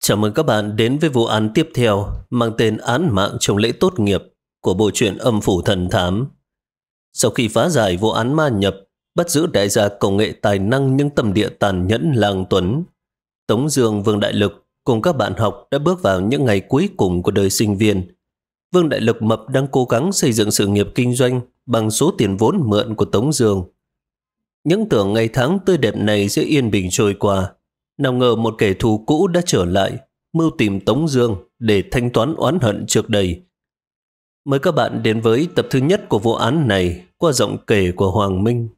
Chào mừng các bạn đến với vụ án tiếp theo mang tên Án mạng trong lễ tốt nghiệp của bộ truyện Âm phủ thần thám. Sau khi phá giải vụ án ma nhập, bắt giữ đại gia công nghệ tài năng nhưng tâm địa tàn nhẫn Lang Tuấn, Tống Dương, Vương Đại Lực cùng các bạn học đã bước vào những ngày cuối cùng của đời sinh viên. Vương Đại Lực mập đang cố gắng xây dựng sự nghiệp kinh doanh bằng số tiền vốn mượn của Tống Dương. Những tưởng ngày tháng tươi đẹp này sẽ yên bình trôi qua, nào ngờ một kẻ thù cũ đã trở lại, mưu tìm Tống Dương để thanh toán oán hận trước đây. Mời các bạn đến với tập thứ nhất của vụ án này qua giọng kể của Hoàng Minh.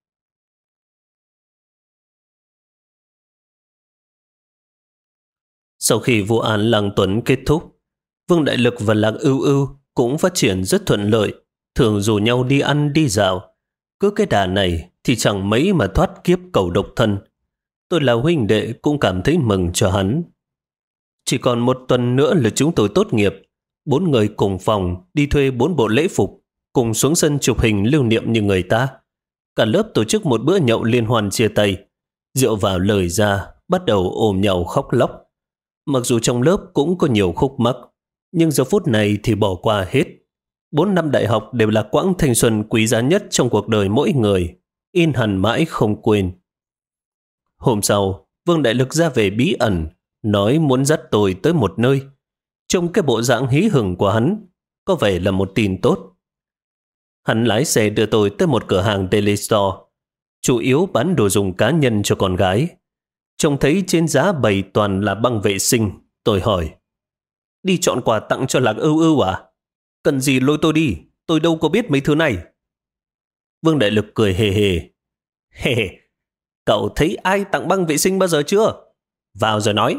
Sau khi vụ án Lang Tuấn kết thúc, Vương Đại Lực và Lạc Ưu Ưu cũng phát triển rất thuận lợi, thường rủ nhau đi ăn đi dạo. Cứ cái đà này thì chẳng mấy mà thoát kiếp cầu độc thân. Tôi là huynh đệ cũng cảm thấy mừng cho hắn. Chỉ còn một tuần nữa là chúng tôi tốt nghiệp. 4 người cùng phòng đi thuê 4 bộ lễ phục, cùng xuống sân chụp hình lưu niệm như người ta. Cả lớp tổ chức một bữa nhậu liên hoan chia tay. Rượu vào lời ra, bắt đầu ôm nhau khóc lóc. Mặc dù trong lớp cũng có nhiều khúc mắc, nhưng giờ phút này thì bỏ qua hết. 4 năm đại học đều là quãng thanh xuân quý giá nhất trong cuộc đời mỗi người, in hằn mãi không quên. Hôm sau, Vương Đại Lực ra về bí ẩn, nói muốn dắt tôi tới một nơi. Trong cái bộ dạng hí hửng của hắn, có vẻ là một tin tốt. Hắn lái xe đưa tôi tới một cửa hàng Daily Store, chủ yếu bán đồ dùng cá nhân cho con gái. Trông thấy trên giá bày toàn là băng vệ sinh, tôi hỏi: đi chọn quà tặng cho Lạc Ưu Ưu à? Cần gì lôi tôi đi, tôi đâu có biết mấy thứ này. Vương Đại Lực cười hề hề. Hề hề, cậu thấy ai tặng băng vệ sinh bao giờ chưa? Vào rồi nói.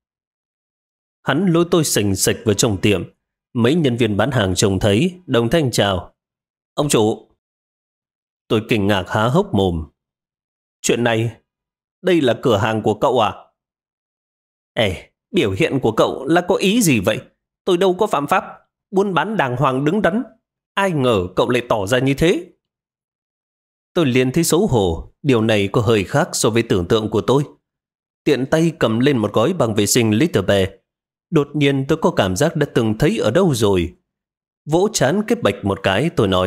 Hắn lôi tôi sình sịch vào trong tiệm. Mấy nhân viên bán hàng trông thấy, đồng thanh chào: ông chủ. Tôi kinh ngạc há hốc mồm. Chuyện này, đây là cửa hàng của cậu à? Ê, biểu hiện của cậu là có ý gì vậy? Tôi đâu có phạm pháp, buôn bán đàng hoàng đứng đắn. Ai ngờ cậu lại tỏ ra như thế. Tôi liền thấy xấu hổ, điều này có hơi khác so với tưởng tượng của tôi. Tiện tay cầm lên một gói băng vệ sinh Little Bear. Đột nhiên tôi có cảm giác đã từng thấy ở đâu rồi. Vỗ trán cái bạch một cái, tôi nói: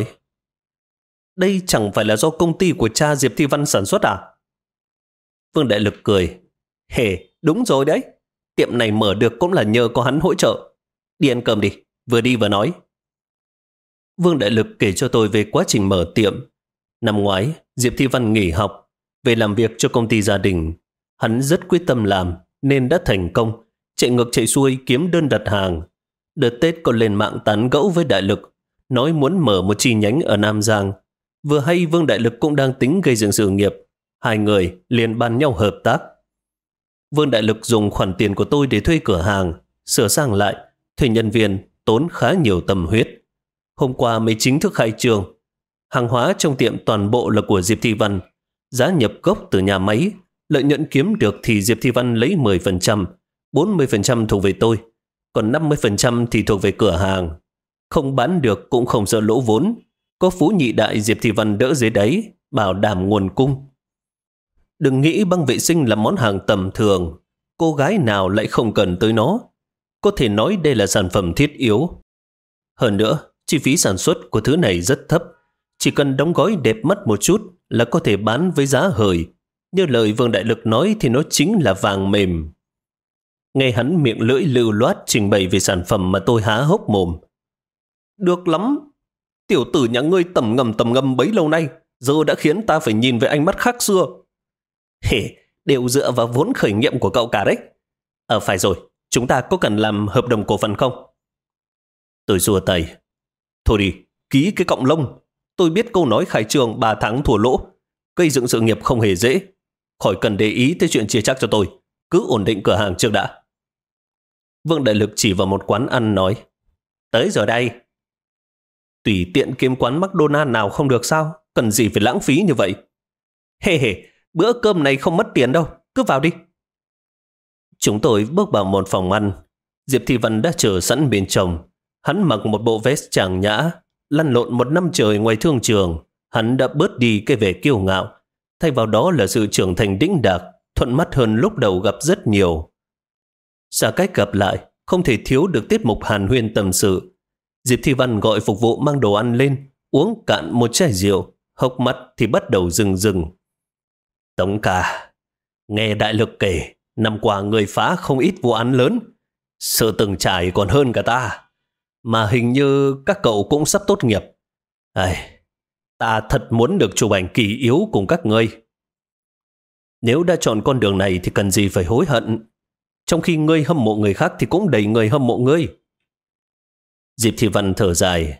đây chẳng phải là do công ty của cha Diệp Thi Văn sản xuất à? Vương Đại Lực cười: hề, đúng rồi đấy. Tiệm này mở được cũng là nhờ có hắn hỗ trợ. Đi ăn cơm đi, vừa đi vừa nói. Vương Đại Lực kể cho tôi về quá trình mở tiệm. Năm ngoái, Diệp Thi Văn nghỉ học, về làm việc cho công ty gia đình. Hắn rất quyết tâm làm, nên đã thành công, chạy ngược chạy xuôi kiếm đơn đặt hàng. Đợt Tết còn lên mạng tán gẫu với Đại Lực, nói muốn mở một chi nhánh ở Nam Giang. Vừa hay Vương Đại Lực cũng đang tính gây dựng sự nghiệp, hai người liền bàn nhau hợp tác. Vương Đại Lực dùng khoản tiền của tôi để thuê cửa hàng, sửa sang lại, thuê nhân viên, tốn khá nhiều tâm huyết. Hôm qua mới chính thức khai trương. Hàng hóa trong tiệm toàn bộ là của Diệp Thi Văn. Giá nhập gốc từ nhà máy, lợi nhuận kiếm được thì Diệp Thi Văn lấy 10%, 40% thuộc về tôi, còn 50% thì thuộc về cửa hàng. Không bán được cũng không sợ lỗ vốn. Có phú nhị đại Diệp Thi Văn đỡ dưới đáy, bảo đảm nguồn cung. Đừng nghĩ băng vệ sinh là món hàng tầm thường. Cô gái nào lại không cần tới nó. Có thể nói đây là sản phẩm thiết yếu. Hơn nữa, chi phí sản xuất của thứ này rất thấp. Chỉ cần đóng gói đẹp mắt một chút là có thể bán với giá hời. Như lời Vương Đại Lực nói thì nó chính là vàng mềm. Nghe hắn miệng lưỡi lưu loát trình bày về sản phẩm mà tôi há hốc mồm. Được lắm. Tiểu tử nhà ngươi tầm ngầm bấy lâu nay, giờ đã khiến ta phải nhìn với ánh mắt khác xưa. Hề, đều dựa vào vốn khởi nghiệp của cậu cả đấy. Phải rồi, chúng ta có cần làm hợp đồng cổ phần không? Tôi xua tay. Thôi đi, ký cái cọng lông. Tôi biết câu nói khai trương 3 tháng thua lỗ. Gây dựng sự nghiệp không hề dễ. Khỏi cần để ý tới chuyện chia chắc cho tôi. Cứ ổn định cửa hàng trước đã. Vương Đại Lực chỉ vào một quán ăn nói: tới rồi đây. Tùy tiện kiếm quán McDonald's nào không được sao? Cần gì phải lãng phí như vậy? Hề hề, bữa cơm này không mất tiền đâu. Cứ vào đi. Chúng tôi bước vào một phòng ăn. Diệp Thi Văn đã chờ sẵn bên trong. Hắn mặc một bộ vest chàng nhã, lăn lộn một năm trời ngoài thương trường. Hắn đã bớt đi cái vẻ kiêu ngạo, thay vào đó là sự trưởng thành đĩnh đạc, thuận mắt hơn lúc đầu gặp rất nhiều. Xa cách gặp lại, không thể thiếu được tiết mục hàn huyên tâm sự. Diệp Thi Văn gọi phục vụ mang đồ ăn lên, uống cạn một chai rượu, hốc mắt thì bắt đầu rừng rừng. Tống ca, nghe đại lực kể, năm qua người phá không ít vụ án lớn, sự từng trải còn hơn cả ta. Mà hình như các cậu cũng sắp tốt nghiệp. Ta thật muốn được chụp ảnh kỳ yếu cùng các ngươi. Nếu đã chọn con đường này thì cần gì phải hối hận. Trong khi ngươi hâm mộ người khác thì cũng đầy người hâm mộ ngươi. Diệp Thị Văn thở dài.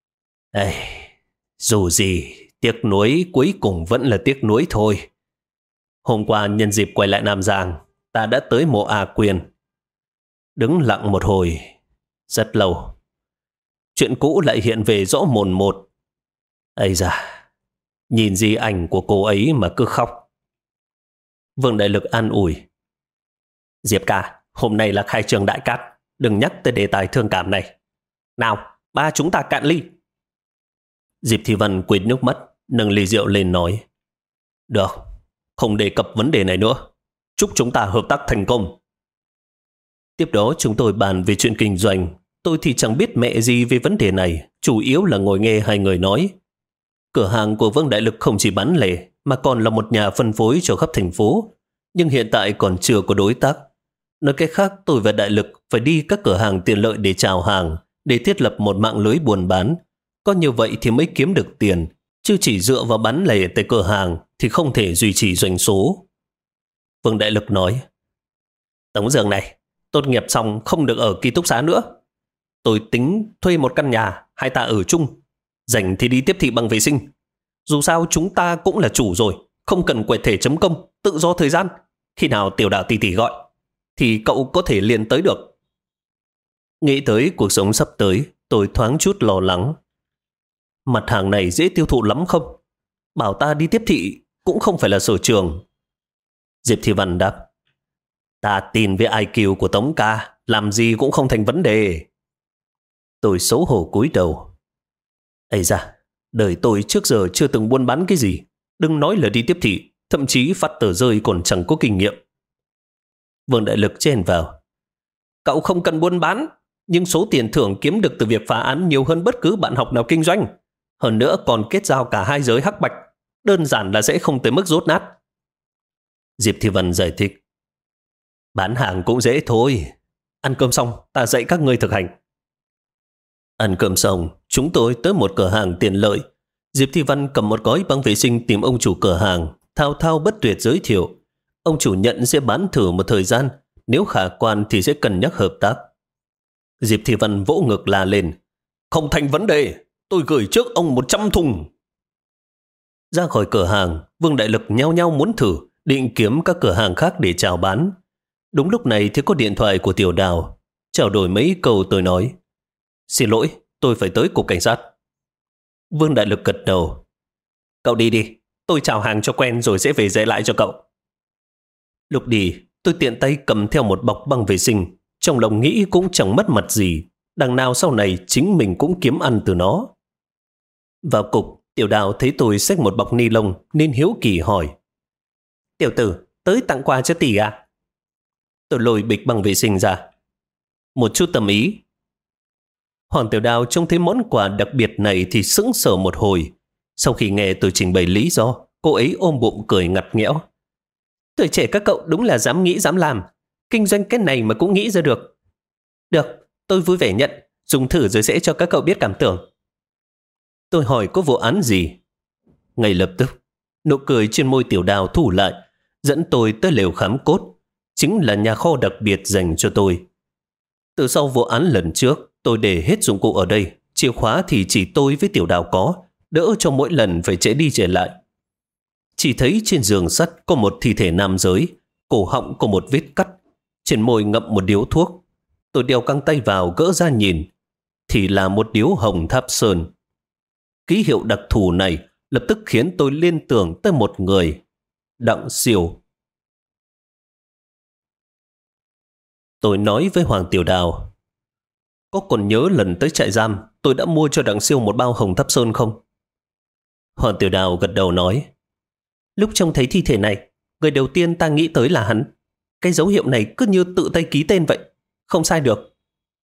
Dù gì, tiếc nuối cuối cùng vẫn là tiếc nuối thôi. Hôm qua nhân dịp quay lại Nam Giang, ta đã tới mộ A Quyền. Đứng lặng một hồi, rất lâu. Chuyện cũ lại hiện về rõ mồn một. Ây da, nhìn di ảnh của cô ấy mà cứ khóc. Vương Đại Lực an ủi. Diệp ca, hôm nay là khai trường đại cát, đừng nhắc tới đề tài thương cảm này. Nào, ba chúng ta cạn ly. Diệp Thị Văn quệt nước mắt, nâng ly rượu lên nói. Được, không đề cập vấn đề này nữa. Chúc chúng ta hợp tác thành công. Tiếp đó chúng tôi bàn về chuyện kinh doanh. Tôi thì chẳng biết mẹ gì về vấn đề này, chủ yếu là ngồi nghe hai người nói. Cửa hàng của Vương Đại Lực không chỉ bán lẻ, mà còn là một nhà phân phối cho khắp thành phố. Nhưng hiện tại còn chưa có đối tác. Nói cách khác, tôi và Đại Lực phải đi các cửa hàng tiện lợi để chào hàng, để thiết lập một mạng lưới buôn bán. Có như vậy thì mới kiếm được tiền, chứ chỉ dựa vào bán lẻ tại cửa hàng thì không thể duy trì doanh số. Vương Đại Lực nói. Tống Dương này, tốt nghiệp xong không được ở ký túc xá nữa. Tôi tính thuê một căn nhà, hai ta ở chung. Rảnh thì đi tiếp thị bằng vệ sinh. Dù sao chúng ta cũng là chủ rồi, không cần quẹt thẻ chấm công, tự do thời gian. Khi nào Tiểu Đào tỷ tỷ gọi, thì cậu có thể liền tới được. Nghĩ tới cuộc sống sắp tới, tôi thoáng chút lo lắng. Mặt hàng này dễ tiêu thụ lắm không? Bảo ta đi tiếp thị cũng không phải là sở trường. Diệp Thị Văn đáp. Ta tin với IQ của Tống ca, làm gì cũng không thành vấn đề. Tôi xấu hổ cúi đầu. Ây da, đời tôi trước giờ chưa từng buôn bán cái gì. Đừng nói là đi tiếp thị, thậm chí phát tờ rơi còn chẳng có kinh nghiệm. Vương Đại Lực chen vào. Cậu không cần buôn bán, nhưng số tiền thưởng kiếm được từ việc phá án nhiều hơn bất cứ bạn học nào kinh doanh. Hơn nữa còn kết giao cả hai giới hắc bạch. Đơn giản là sẽ không tới mức rốt nát. Diệp Thị Văn giải thích. Bán hàng cũng dễ thôi. Ăn cơm xong, ta dạy các ngươi thực hành. Ăn cơm xong, chúng tôi tới một cửa hàng tiện lợi. Diệp Thị Văn cầm một gói băng vệ sinh tìm ông chủ cửa hàng, thao thao bất tuyệt giới thiệu. Ông chủ nhận sẽ bán thử một thời gian, nếu khả quan thì sẽ cân nhắc hợp tác. Diệp Thị Văn vỗ ngực la lên. Không thành vấn đề, tôi gửi trước ông 100 thùng. Ra khỏi cửa hàng, Vương Đại Lực nhao nhao muốn thử, định kiếm các cửa hàng khác để chào bán. Đúng lúc này thì có điện thoại của Tiểu Đào. Trao đổi mấy câu tôi nói. Xin lỗi, tôi phải tới cục cảnh sát. Vương Đại Lực gật đầu. Cậu đi đi, tôi chào hàng cho quen rồi sẽ về dạy lại cho cậu. Lúc đi, tôi tiện tay cầm theo một bọc băng vệ sinh. Trong lòng nghĩ cũng chẳng mất mặt gì. Đằng nào sau này chính mình cũng kiếm ăn từ nó. Vào cục, Tiểu Đào thấy tôi xách một bọc ni lông nên hiếu kỳ hỏi. Tiểu tử, tới tặng quà cho tỷ à? Tôi lôi bịch băng vệ sinh ra. Một chút tâm ý. Hoàng Tiểu Đào trông thấy món quà đặc biệt này thì sững sờ một hồi. Sau khi nghe tôi trình bày lý do, cô ấy ôm bụng cười ngặt nghẽo. Tuổi trẻ các cậu đúng là dám nghĩ dám làm. Kinh doanh cái này mà cũng nghĩ ra được. Được, tôi vui vẻ nhận. Dùng thử rồi sẽ cho các cậu biết cảm tưởng. Tôi hỏi có vụ án gì? Ngay lập tức, nụ cười trên môi Tiểu Đào thu lại, dẫn tôi tới lều khám cốt. Chính là nhà kho đặc biệt dành cho tôi. Từ sau vụ án lần trước, tôi để hết dụng cụ ở đây. Chìa khóa thì chỉ tôi với Tiểu Đào có, đỡ cho mỗi lần phải chạy đi chạy lại. Chỉ thấy trên giường sắt có một thi thể nam giới, cổ họng có một vết cắt, trên môi ngậm một điếu thuốc. Tôi đeo căng tay vào gỡ ra nhìn, thì là một điếu hồng Tháp Sơn. Ký hiệu đặc thù này lập tức khiến tôi liên tưởng tới một người, Đặng Siêu. Tôi nói với Hoàng Tiểu Đào, có còn nhớ lần tới trại giam tôi đã mua cho Đặng Siêu một bao hồng Tháp Sơn không? Hoàng Tiểu Đào gật đầu nói, lúc trông thấy thi thể này, người đầu tiên ta nghĩ tới là hắn. Cái dấu hiệu này cứ như tự tay ký tên vậy. Không sai được.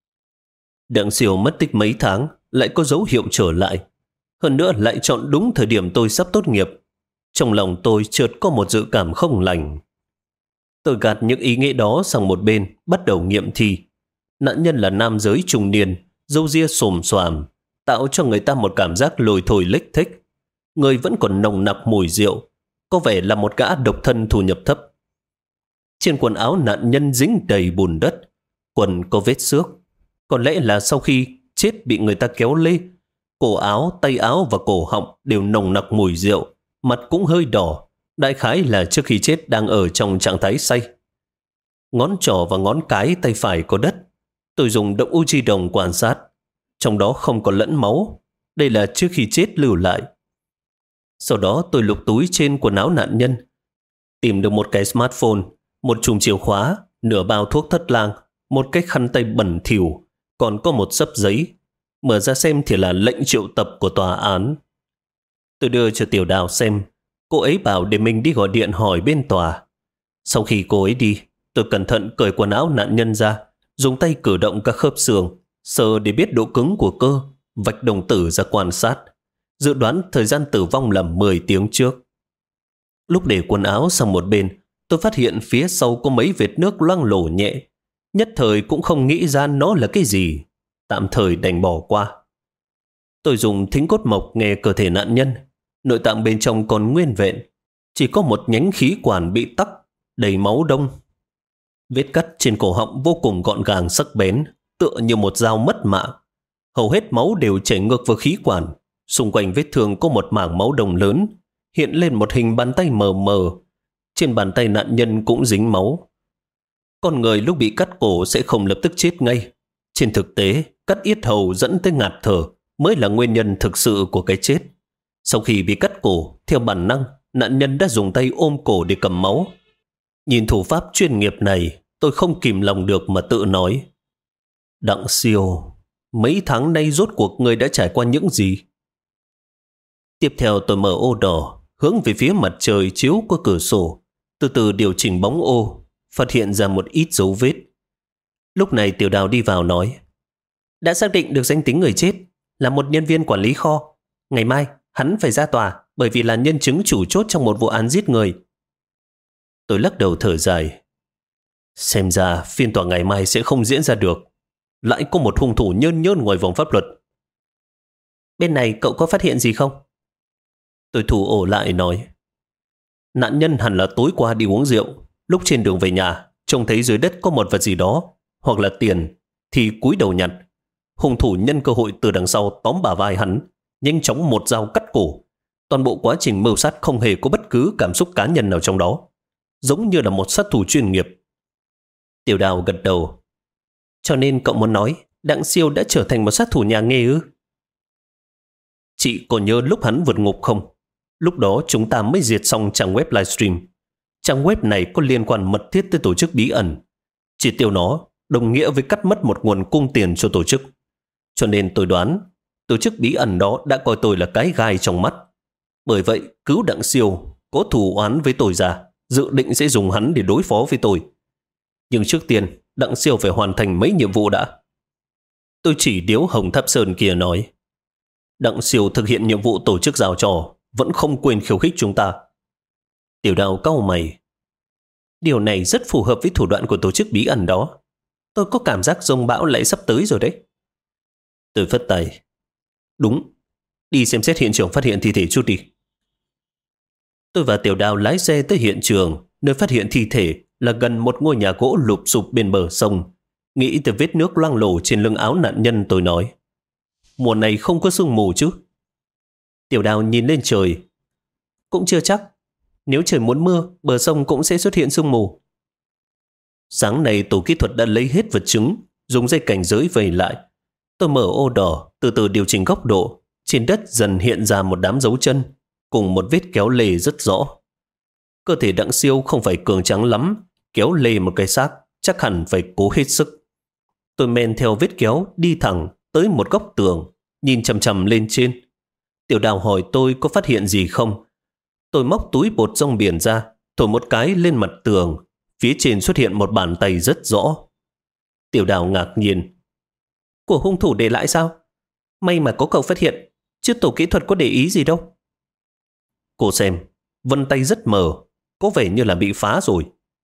Đặng Siêu mất tích mấy tháng, lại có dấu hiệu trở lại. Hơn nữa lại chọn đúng thời điểm tôi sắp tốt nghiệp. Trong lòng tôi chợt có một dự cảm không lành. Tôi gạt những ý nghĩ đó sang một bên, bắt đầu nghiệm thi. Nạn nhân là nam giới trung niên, râu ria xồm xoàm, tạo cho người ta một cảm giác lồi thổi lếch thếch. Người vẫn còn nồng nặc mùi rượu, có vẻ là một gã độc thân thu nhập thấp. Trên quần áo nạn nhân dính đầy bùn đất, quần có vết xước. Có lẽ là sau khi chết bị người ta kéo lê. Cổ áo, tay áo và cổ họng đều nồng nặc mùi rượu, mặt cũng hơi đỏ. Đại khái là trước khi chết đang ở trong trạng thái say. Ngón trỏ và ngón cái tay phải có đất. Tôi dùng động Uchi đồng quan sát. Trong đó không có lẫn máu. Đây là trước khi chết lưu lại. Sau đó tôi lục túi trên quần áo nạn nhân. Tìm được một cái smartphone, một chùm chìa khóa, nửa bao thuốc thất lang, một cái khăn tay bẩn thỉu, còn có một xấp giấy. Mở ra xem thì là lệnh triệu tập của tòa án. Tôi đưa cho Tiểu Đào xem. Cô ấy bảo để mình đi gọi điện hỏi bên tòa. Sau khi cô ấy đi, tôi cẩn thận cởi quần áo nạn nhân ra, dùng tay cử động các khớp xương, sờ để biết độ cứng của cơ, vạch đồng tử ra quan sát. Dự đoán thời gian tử vong là 10 tiếng trước. Lúc để quần áo sang một bên, tôi phát hiện phía sau có mấy vệt nước loang lổ nhẹ. Nhất thời cũng không nghĩ ra nó là cái gì. Tạm thời đành bỏ qua. Tôi dùng thính cốt mộc nghe cơ thể nạn nhân. Nội tạng bên trong còn nguyên vẹn. Chỉ có một nhánh khí quản bị tắc, đầy máu đông. Vết cắt trên cổ họng vô cùng gọn gàng sắc bén, tựa như một dao mất mạng. Hầu hết máu đều chảy ngược vào khí quản. Xung quanh vết thương có một mảng máu đồng lớn, hiện lên một hình bàn tay mờ mờ. Trên bàn tay nạn nhân cũng dính máu. Con người lúc bị cắt cổ sẽ không lập tức chết ngay. Trên thực tế, cắt yết hầu dẫn tới ngạt thở mới là nguyên nhân thực sự của cái chết. Sau khi bị cắt cổ, theo bản năng, nạn nhân đã dùng tay ôm cổ để cầm máu. Nhìn thủ pháp chuyên nghiệp này, tôi không kìm lòng được mà tự nói. Đặng Siêu, mấy tháng nay rốt cuộc người đã trải qua những gì? Tiếp theo tôi mở ô đỏ, hướng về phía mặt trời chiếu qua cửa sổ, từ từ điều chỉnh bóng ô, phát hiện ra một ít dấu vết. Lúc này Tiểu Đào đi vào nói, đã xác định được danh tính người chết, là một nhân viên quản lý kho. Ngày mai, hắn phải ra tòa bởi vì là nhân chứng chủ chốt trong một vụ án giết người. Tôi lắc đầu thở dài. Xem ra phiên tòa ngày mai sẽ không diễn ra được. Lại có một hung thủ nhơn nhơn ngoài vòng pháp luật. Bên này cậu có phát hiện gì không? Tôi thủ ổ lại nói. Nạn nhân hẳn là tối qua đi uống rượu. Lúc trên đường về nhà, trông thấy dưới đất có một vật gì đó, hoặc là tiền, thì cúi đầu nhặt. Hung thủ nhân cơ hội từ đằng sau tóm bả vai hắn, nhanh chóng một dao cắt cổ. Toàn bộ quá trình mưu sát không hề có bất cứ cảm xúc cá nhân nào trong đó. Giống như là một sát thủ chuyên nghiệp. Tiểu Đào gật đầu. Cho nên cậu muốn nói Đặng Siêu đã trở thành một sát thủ nhà nghề ư? Chị còn nhớ lúc hắn vượt ngục không? Lúc đó chúng ta mới diệt xong trang web livestream. Trang web này có liên quan mật thiết tới tổ chức bí ẩn. Chỉ tiêu nó đồng nghĩa với cắt mất một nguồn cung tiền cho tổ chức. Cho nên tôi đoán tổ chức bí ẩn đó đã coi tôi là cái gai trong mắt. Bởi vậy cứu Đặng Siêu có thù oán với tôi ra, dự định sẽ dùng hắn để đối phó với tôi. Nhưng trước tiên Đặng Siêu phải hoàn thành mấy nhiệm vụ đã. Tôi chỉ điếu Hồng Tháp Sơn kia nói. Đặng Siêu thực hiện nhiệm vụ tổ chức giao trò, vẫn không quên khiêu khích chúng ta. Tiểu Đào cau mày. Điều này rất phù hợp với thủ đoạn của tổ chức bí ẩn đó. Tôi có cảm giác giông bão lại sắp tới rồi đấy. Tôi phất tay. Đúng, đi xem xét hiện trường phát hiện thi thể chút đi. Tôi và Tiểu Đào lái xe tới hiện trường, nơi phát hiện thi thể là gần một ngôi nhà gỗ lụp sụp bên bờ sông. Nghĩ từ vết nước loang lổ trên lưng áo nạn nhân, tôi nói. Mùa này không có sương mù chứ? Tiểu Đào nhìn lên trời. Cũng chưa chắc. Nếu trời muốn mưa, bờ sông cũng sẽ xuất hiện sương mù. Sáng nay tổ kỹ thuật đã lấy hết vật chứng, dùng dây cảnh giới vây lại. Tôi mở ô đỏ, từ từ điều chỉnh góc độ. Trên đất dần hiện ra một đám dấu chân, cùng một vết kéo lê rất rõ. Cơ thể Đặng Siêu không phải cường tráng lắm, kéo lê một cái xác, chắc hẳn phải cố hết sức. Tôi men theo vết kéo đi thẳng tới một góc tường, nhìn chằm chằm lên trên. Tiểu Đào hỏi tôi có phát hiện gì không. Tôi móc túi bột rong biển ra, thổi một cái lên mặt tường, Phía trên xuất hiện một bàn tay rất rõ. Tiểu Đào ngạc nhiên. Của hung thủ để lại sao? May mà có cậu phát hiện, chứ tổ kỹ thuật có để ý gì đâu. Cô xem, vân tay rất mờ, có vẻ như là bị phá rồi.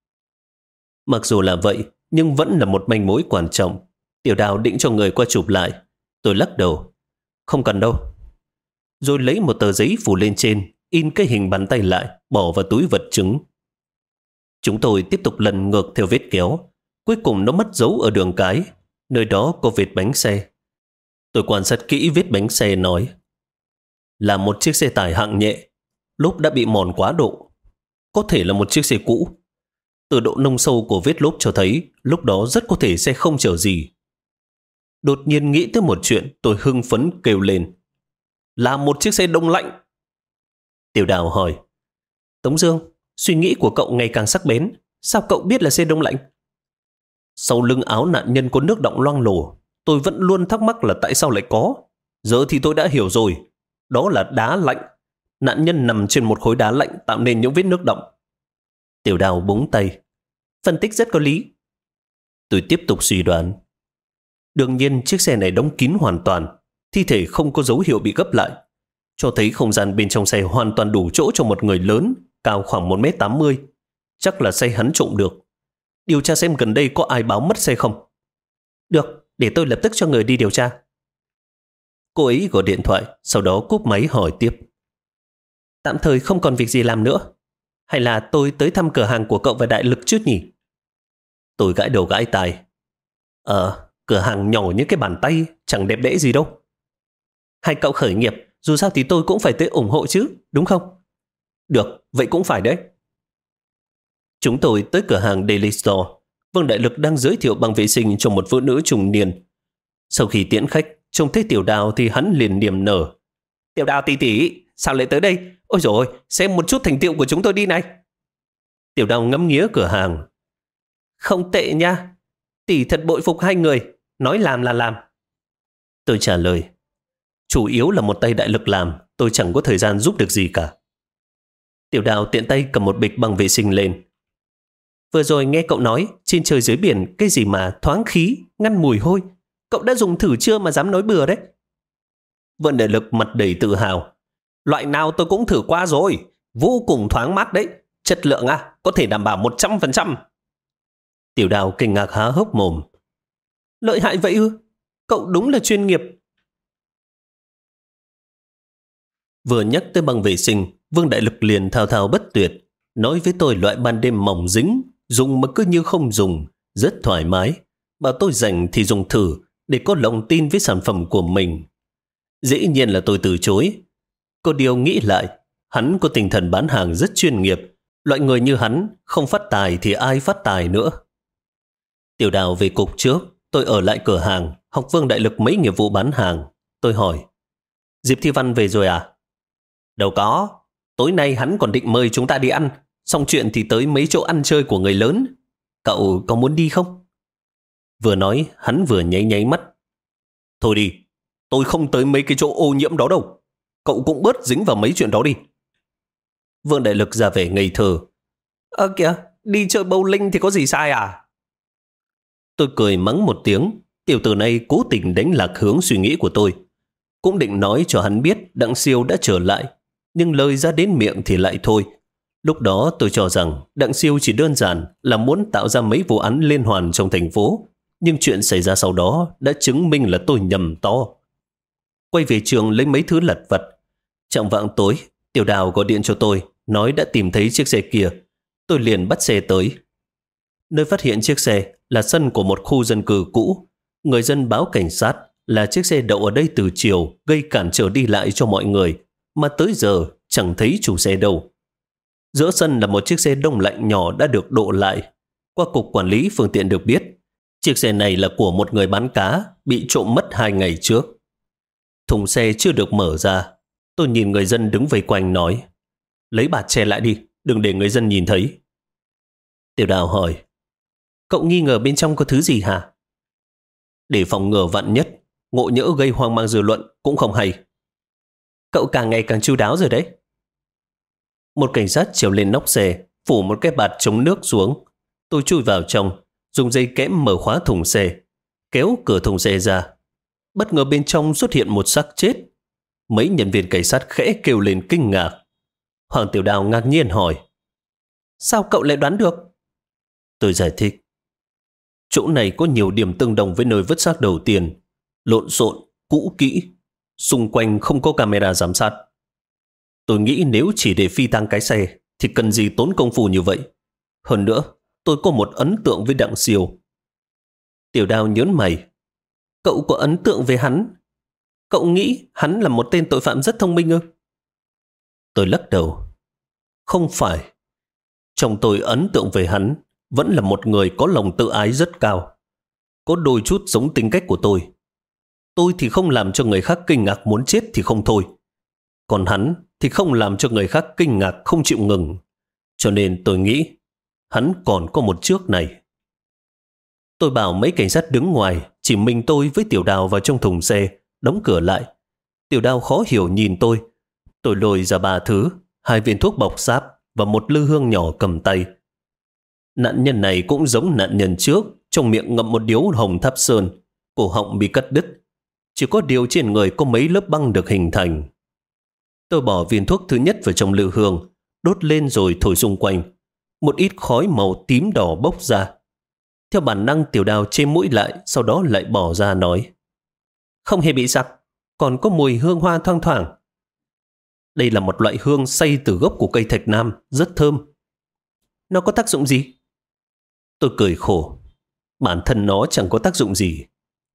Mặc dù là vậy, nhưng vẫn là một manh mối quan trọng. Tiểu Đào định cho người qua chụp lại. Tôi lắc đầu. Không cần đâu. Rồi lấy một tờ giấy phủ lên trên, in cái hình bàn tay lại, bỏ vào túi vật chứng. Chúng tôi tiếp tục lần ngược theo vết kéo. Cuối cùng nó mất dấu ở đường cái. Nơi đó có vết bánh xe. Tôi quan sát kỹ vết bánh xe nói. Là một chiếc xe tải hạng nhẹ. Lốp đã bị mòn quá độ. Có thể là một chiếc xe cũ. Từ độ nông sâu của vết lốp cho thấy lúc đó rất có thể xe không chở gì. Đột nhiên nghĩ tới một chuyện, tôi hưng phấn kêu lên. Là một chiếc xe đông lạnh. Tiểu Đào hỏi. Tống Dương, suy nghĩ của cậu ngày càng sắc bén. Sao cậu biết là xe đông lạnh? Sau lưng áo nạn nhân có nước đọng loang lổ. Tôi vẫn luôn thắc mắc là tại sao lại có. Giờ thì tôi đã hiểu rồi. Đó là đá lạnh. Nạn nhân nằm trên một khối đá lạnh tạo nên những vết nước đọng. Tiểu Đào búng tay. Phân tích rất có lý. Tôi tiếp tục suy đoán. Đương nhiên chiếc xe này đóng kín hoàn toàn. Thi thể không có dấu hiệu bị gấp lại. Cho thấy không gian bên trong xe hoàn toàn đủ chỗ cho một người lớn, cao khoảng 1m80. Chắc là xe hắn trộm được. Điều tra xem gần đây có ai báo mất xe không. Được, để tôi lập tức cho người đi điều tra. Cô ấy gọi điện thoại, sau đó cúp máy hỏi tiếp. Tạm thời không còn việc gì làm nữa. Hay là tôi tới thăm cửa hàng của cậu và Đại Lực chút nhỉ? Tôi gãi đầu gãi tai. Cửa hàng nhỏ như cái bàn tay, chẳng đẹp đẽ gì đâu. Hai cậu khởi nghiệp, dù sao thì tôi cũng phải tới ủng hộ chứ, đúng không? Được, vậy cũng phải đấy. Chúng tôi tới cửa hàng Daily Store. Vương Đại Lực đang giới thiệu băng vệ sinh cho một phụ nữ trung niên. Sau khi tiễn khách, trông thấy Tiểu Đào thì hắn liền niềm nở. Tiểu Đào tỷ tỷ, sao lại tới đây? Ôi dồi ôi, xem một chút thành tựu của chúng tôi đi này. Tiểu Đào ngắm nghía cửa hàng. Không tệ nha. Tỷ thật bội phục hai người. Nói làm là làm. Tôi trả lời. Chủ yếu là một tay Đại Lực làm. Tôi chẳng có thời gian giúp được gì cả. Tiểu Đào tiện tay cầm một bịch băng vệ sinh lên. Vừa rồi nghe cậu nói trên trời dưới biển cái gì mà thoáng khí, ngăn mùi hôi. Cậu đã dùng thử chưa mà dám nói bừa đấy? Vương Đại Lực mặt đầy tự hào. Loại nào tôi cũng thử qua rồi. Vô cùng thoáng mát đấy. Chất lượng có thể đảm bảo 100%. Tiểu Đào kinh ngạc há hốc mồm. Lợi hại vậy ư? Cậu đúng là chuyên nghiệp. Vừa nhắc tới băng vệ sinh, Vương Đại Lực liền thao thao bất tuyệt. Nói với tôi loại ban đêm mỏng dính, dùng mà cứ như không dùng, rất thoải mái. Bảo tôi dành thì dùng thử để có lòng tin với sản phẩm của mình. Dĩ nhiên là tôi từ chối. Có điều nghĩ lại, hắn có tinh thần bán hàng rất chuyên nghiệp. Loại người như hắn không phát tài thì ai phát tài nữa. Tiểu Đào về cục trước, tôi ở lại cửa hàng, học Vương Đại Lực mấy nghiệp vụ bán hàng. Tôi hỏi, Diệp Thi Văn về rồi à? Đâu có, tối nay hắn còn định mời chúng ta đi ăn, xong chuyện thì tới mấy chỗ ăn chơi của người lớn. Cậu có muốn đi không? Vừa nói, hắn vừa nháy nháy mắt. Thôi đi, tôi không tới mấy cái chỗ ô nhiễm đó đâu. Cậu cũng bớt dính vào mấy chuyện đó đi. Vương Đại Lực ra vẻ ngây thơ. Kìa, đi chơi bowling thì có gì sai à? Tôi cười mắng một tiếng. Tiểu tử này cố tình đánh lạc hướng suy nghĩ của tôi. Cũng định nói cho hắn biết Đặng Siêu đã trở lại. Nhưng lời ra đến miệng thì lại thôi. Lúc đó tôi cho rằng Đặng Siêu chỉ đơn giản là muốn tạo ra mấy vụ án liên hoàn trong thành phố. Nhưng chuyện xảy ra sau đó đã chứng minh là tôi nhầm to. Quay về trường lấy mấy thứ lặt vặt. Chạng vạng tối, Tiểu Đào gọi điện cho tôi, nói đã tìm thấy chiếc xe kia. Tôi liền bắt xe tới. Nơi phát hiện chiếc xe là sân của một khu dân cư cũ. Người dân báo cảnh sát là chiếc xe đậu ở đây từ chiều, gây cản trở đi lại cho mọi người, mà tới giờ chẳng thấy chủ xe đâu. Giữa sân là một chiếc xe đông lạnh nhỏ đã được độ lại. Qua cục quản lý phương tiện được biết, chiếc xe này là của một người bán cá, bị trộm mất 2 ngày trước. Thùng xe chưa được mở ra. Tôi nhìn người dân đứng vây quanh nói, lấy bạt che lại đi, đừng để người dân nhìn thấy. Tiểu Đào hỏi, cậu nghi ngờ bên trong có thứ gì hả? Để phòng ngừa vạn nhất, ngộ nhỡ gây hoang mang dư luận cũng không hay. Cậu càng ngày càng chu đáo rồi đấy. Một cảnh sát trèo lên nóc xe, phủ một cái bạt chống nước xuống. Tôi chui vào trong, dùng dây kẽm mở khóa thùng xe, kéo cửa thùng xe ra. Bất ngờ bên trong xuất hiện một xác chết. Mấy nhân viên cảnh sát khẽ kêu lên kinh ngạc. Hoàng Tiểu Đào ngạc nhiên hỏi: Sao cậu lại đoán được? Tôi giải thích: Chỗ này có nhiều điểm tương đồng với nơi vứt xác đầu tiên. Lộn xộn, cũ kỹ, xung quanh không có camera giám sát. Tôi nghĩ nếu chỉ để phi tang cái xe thì cần gì tốn công phu như vậy. Hơn nữa, tôi có một ấn tượng với Đặng Siêu. Tiểu Đào nhớn mày: Cậu có ấn tượng về hắn? Cậu nghĩ hắn là một tên tội phạm rất thông minh ư? Tôi lắc đầu: Không phải. Trong tôi ấn tượng về hắn vẫn là một người có lòng tự ái rất cao. Có đôi chút giống tính cách của tôi. Tôi thì không làm cho người khác kinh ngạc muốn chết thì không thôi. Còn hắn thì không làm cho người khác kinh ngạc không chịu ngừng. Cho nên tôi nghĩ hắn còn có một trước này. Tôi bảo mấy cảnh sát đứng ngoài, chỉ mình tôi với Tiểu Đào vào trong thùng xe, đóng cửa lại. Tiểu Đào khó hiểu nhìn tôi. Tôi lôi ra 3 thứ: 2 viên thuốc bọc sáp và một lư hương nhỏ cầm tay. Nạn nhân này cũng giống nạn nhân trước, trong miệng ngậm một điếu hồng thắp sơn, cổ họng bị cắt đứt. Chỉ có điều trên người có mấy lớp băng được hình thành. Tôi bỏ viên thuốc thứ nhất vào trong lư hương, đốt lên rồi thổi xung quanh. Một ít khói màu tím đỏ bốc ra. Theo bản năng, Tiểu Đào chêm mũi lại, sau đó lại bỏ ra nói: Không hề bị sặc, còn có mùi hương hoa thoang thoảng. Đây là một loại hương xay từ gốc của cây thạch nam, rất thơm. Nó có tác dụng gì? Tôi cười khổ: Bản thân nó chẳng có tác dụng gì.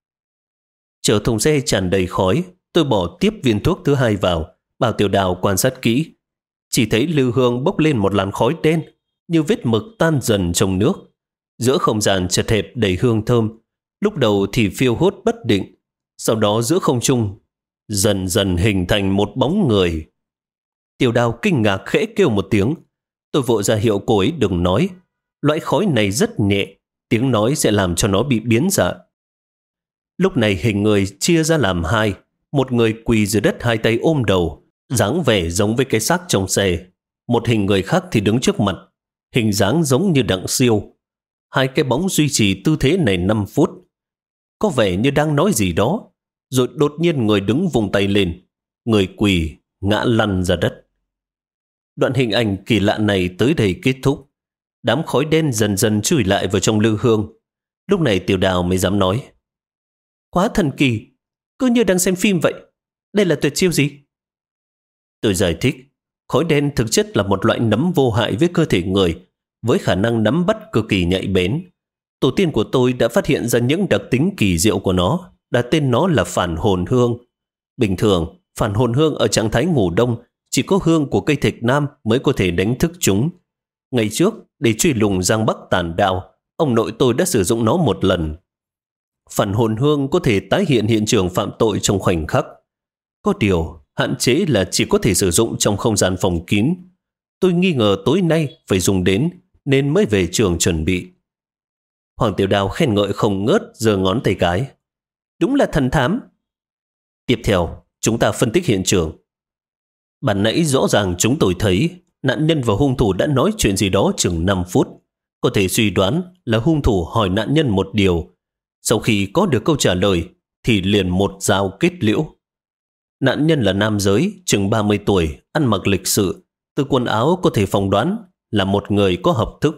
Chở thùng xe tràn đầy khói, tôi bỏ tiếp viên thuốc thứ 2 vào, bảo Tiểu Đào quan sát kỹ. Chỉ thấy lư hương bốc lên một làn khói đen, như vết mực tan dần trong nước. Giữa không gian chật hẹp đầy hương thơm, lúc đầu thì phiêu hốt bất định, sau đó giữa không trung dần dần hình thành một bóng người. Tiểu Đào kinh ngạc khẽ kêu một tiếng. Tôi vội ra hiệu cô ấy đừng nói. Loại khói này rất nhẹ, tiếng nói sẽ làm cho nó bị biến dạng. Lúc này hình người chia ra làm 2. Một người quỳ dưới đất, 2 tay ôm đầu, dáng vẻ giống với cái xác trong xe. Một hình người khác thì đứng trước mặt, hình dáng giống như Đặng Siêu. 2 cái bóng duy trì tư thế này 5 phút. Có vẻ như đang nói gì đó, rồi đột nhiên người đứng vùng tay lên, người quỳ ngã lăn ra đất. Đoạn hình ảnh kỳ lạ này tới đây kết thúc. Đám khói đen dần dần chui lại vào trong lư hương. Lúc này Tiểu Đào mới dám nói: Quá thần kỳ, cứ như đang xem phim vậy. Đây là tuyệt chiêu gì? Tôi giải thích: Khói đen thực chất là một loại nấm vô hại với cơ thể người, với khả năng nắm bắt cực kỳ nhạy bén. Tổ tiên của tôi đã phát hiện ra những đặc tính kỳ diệu của nó, đặt tên nó là phản hồn hương. Bình thường, phản hồn hương ở trạng thái ngủ đông, chỉ có hương của cây thạch nam mới có thể đánh thức chúng. Ngày trước, để truy lùng Giang Bắc tàn đạo, ông nội tôi đã sử dụng nó một lần. Phản hồn hương có thể tái hiện hiện trường phạm tội trong khoảnh khắc. Có điều, hạn chế là chỉ có thể sử dụng trong không gian phòng kín. Tôi nghi ngờ tối nay phải dùng đến, nên mới về trường chuẩn bị. Hoàng Tiểu Đào khen ngợi không ngớt, giơ ngón tay cái: Đúng là thần thám. Tiếp theo, chúng ta phân tích hiện trường. Ban nãy rõ ràng chúng tôi thấy nạn nhân và hung thủ đã nói chuyện gì đó chừng 5 phút. Có thể suy đoán là hung thủ hỏi nạn nhân một điều. Sau khi có được câu trả lời thì liền một dao kết liễu. Nạn nhân là nam giới, chừng 30 tuổi, ăn mặc lịch sự. Từ quần áo có thể phỏng đoán là một người có học thức.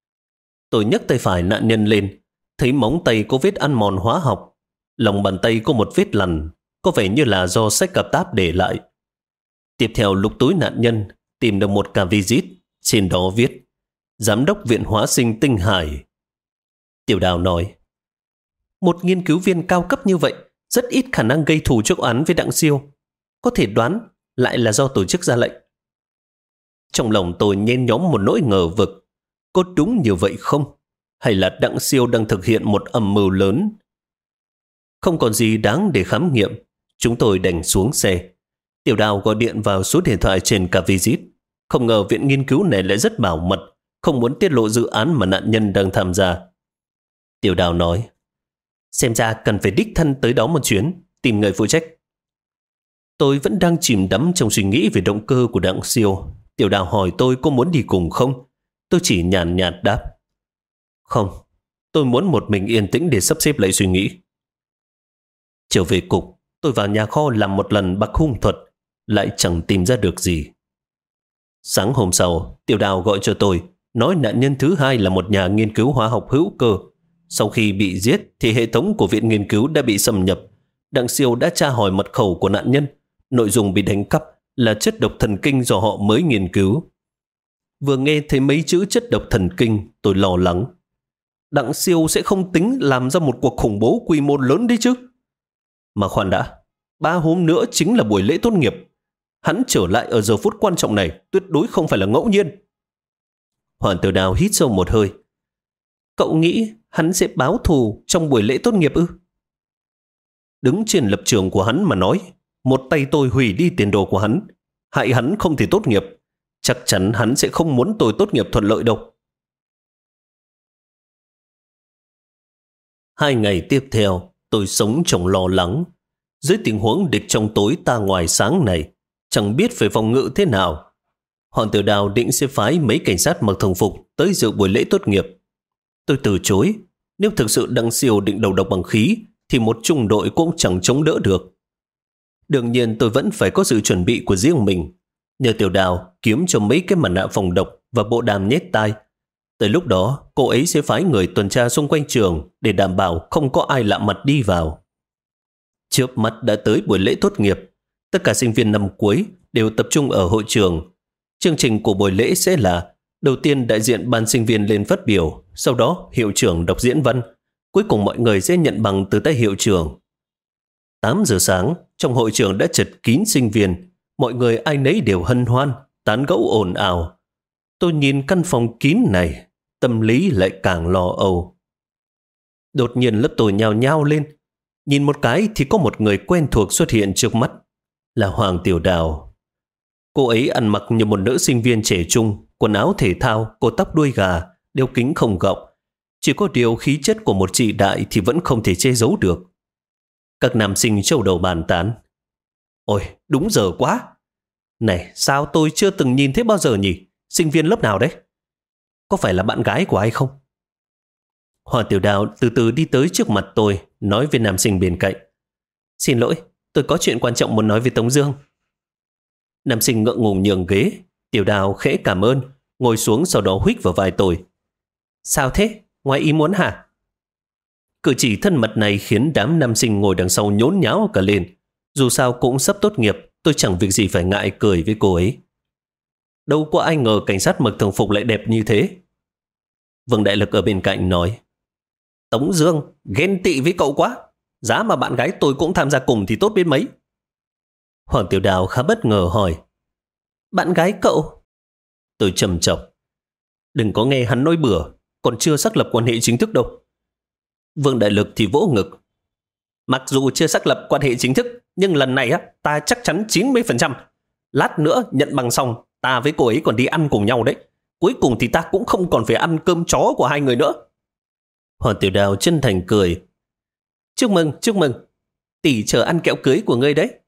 Tôi nhấc tay phải nạn nhân lên, thấy móng tay có vết ăn mòn hóa học. Lòng bàn tay có một vết lằn, có vẻ như là do sách cặp táp để lại. Tiếp theo lục túi nạn nhân, tìm được một cà visit, trên đó viết: Giám đốc Viện Hóa sinh Tinh Hải. Tiểu Đào nói: Một nghiên cứu viên cao cấp như vậy rất ít khả năng gây thù chuốc oán với Đặng Siêu. Có thể đoán lại là do tổ chức ra lệnh. Trong lòng tôi nhen nhóm một nỗi ngờ vực. Có đúng như vậy không? Hay là Đặng Siêu đang thực hiện một âm mưu lớn? Không còn gì đáng để khám nghiệm, chúng tôi đành xuống xe. Tiểu Đào gọi điện vào số điện thoại trên cả visit. Không ngờ viện nghiên cứu này lại rất bảo mật, không muốn tiết lộ dự án mà nạn nhân đang tham gia. Tiểu Đào nói: Xem ra cần phải đích thân tới đó một chuyến, tìm người phụ trách. Tôi vẫn đang chìm đắm trong suy nghĩ về động cơ của Đặng Siêu. Tiểu Đào hỏi tôi có muốn đi cùng không? Tôi chỉ nhàn nhạt đáp: Không, tôi muốn một mình yên tĩnh để sắp xếp lại suy nghĩ. Trở về cục, tôi vào nhà kho làm một lần bạc hung thuật, lại chẳng tìm ra được gì. Sáng hôm sau, Tiểu Đào gọi cho tôi, nói nạn nhân thứ hai là một nhà nghiên cứu hóa học hữu cơ. Sau khi bị giết thì hệ thống của viện nghiên cứu đã bị xâm nhập. Đặng Siêu đã tra hỏi mật khẩu của nạn nhân. Nội dung bị đánh cắp là chất độc thần kinh do họ mới nghiên cứu. Vừa nghe thấy mấy chữ chất độc thần kinh, tôi lo lắng. Đặng Siêu sẽ không tính làm ra một cuộc khủng bố quy mô lớn đấy chứ. Mà khoan đã, 3 hôm nữa chính là buổi lễ tốt nghiệp. Hắn trở lại ở giờ phút quan trọng này tuyệt đối không phải là ngẫu nhiên. Hoàn Tiểu Đào hít sâu một hơi. Cậu nghĩ hắn sẽ báo thù trong buổi lễ tốt nghiệp ư? Đứng trên lập trường của hắn mà nói, một tay tôi hủy đi tiền đồ của hắn, hại hắn không thể tốt nghiệp. Chắc chắn hắn sẽ không muốn tôi tốt nghiệp thuận lợi đâu. 2 ngày tiếp theo, tôi sống trong lo lắng. Dưới tình huống địch trong tối ta ngoài sáng này, chẳng biết phải phòng ngự thế nào. Hoàng Tiểu Đào định sẽ phái mấy cảnh sát mặc thường phục tới dự buổi lễ tốt nghiệp. Tôi từ chối. Nếu thực sự Đặng Siêu định đầu độc bằng khí, thì một trung đội cũng chẳng chống đỡ được. Đương nhiên tôi vẫn phải có sự chuẩn bị của riêng mình. Nhờ Tiểu Đào kiếm cho mấy cái mặt nạ phòng độc và bộ đàm nhét tai. Tới lúc đó, cô ấy sẽ phái người tuần tra xung quanh trường để đảm bảo không có ai lạ mặt đi vào. Chớp mắt đã tới buổi lễ tốt nghiệp. Tất cả sinh viên năm cuối đều tập trung ở hội trường. Chương trình của buổi lễ sẽ là đầu tiên đại diện ban sinh viên lên phát biểu, sau đó hiệu trưởng đọc diễn văn. Cuối cùng mọi người sẽ nhận bằng từ tay hiệu trưởng. 8 giờ sáng, trong hội trường đã chật kín sinh viên. Mọi người ai nấy đều hân hoan, tán gẫu ồn ào. Tôi nhìn căn phòng kín này, tâm lý lại càng lo âu. Đột nhiên lớp tôi nhao nhao lên. Nhìn một cái thì có một người quen thuộc xuất hiện trước mắt. Là Hoàng Tiểu Đào. Cô ấy ăn mặc như một nữ sinh viên trẻ trung, quần áo thể thao, cột tóc đuôi gà, đeo kính không gọng. Chỉ có điều khí chất của một chị đại thì vẫn không thể che giấu được. Các nam sinh trâu đầu bàn tán. Ôi, đúng giờ quá. Này, sao tôi chưa từng nhìn thấy bao giờ nhỉ? Sinh viên lớp nào đấy? Có phải là bạn gái của ai không? Hoàng Tiểu Đào từ từ đi tới trước mặt tôi, nói với nam sinh bên cạnh. Xin lỗi, tôi có chuyện quan trọng muốn nói với Tống Dương. Nam sinh ngượng ngùng nhường ghế. Tiểu Đào khẽ cảm ơn, ngồi xuống sau đó huých vào vai tôi. Sao thế? Ngoài ý muốn hả? Cử chỉ thân mật này khiến đám nam sinh ngồi đằng sau nhốn nháo cả lên. Dù sao cũng sắp tốt nghiệp, tôi chẳng việc gì phải ngại cười với cô ấy. Đâu có ai ngờ cảnh sát mặc thường phục lại đẹp như thế. Vương Đại Lực ở bên cạnh nói. Tống Dương, ghen tị với cậu quá. Giá mà bạn gái tôi cũng tham gia cùng thì tốt biết mấy. Hoàng Tiểu Đào khá bất ngờ hỏi. Bạn gái cậu? Tôi trầm trọng. Đừng có nghe hắn nói bừa, còn chưa xác lập quan hệ chính thức đâu. Vương Đại Lực thì vỗ ngực. Mặc dù chưa xác lập quan hệ chính thức, nhưng lần này ta chắc chắn 90%. Lát nữa nhận bằng xong, ta với cô ấy còn đi ăn cùng nhau đấy. Cuối cùng thì ta cũng không còn phải ăn cơm chó của hai người nữa. Hoàng Tiểu Đào chân thành cười. Chúc mừng, chúc mừng. Tỷ chờ ăn kẹo cưới của ngươi đấy.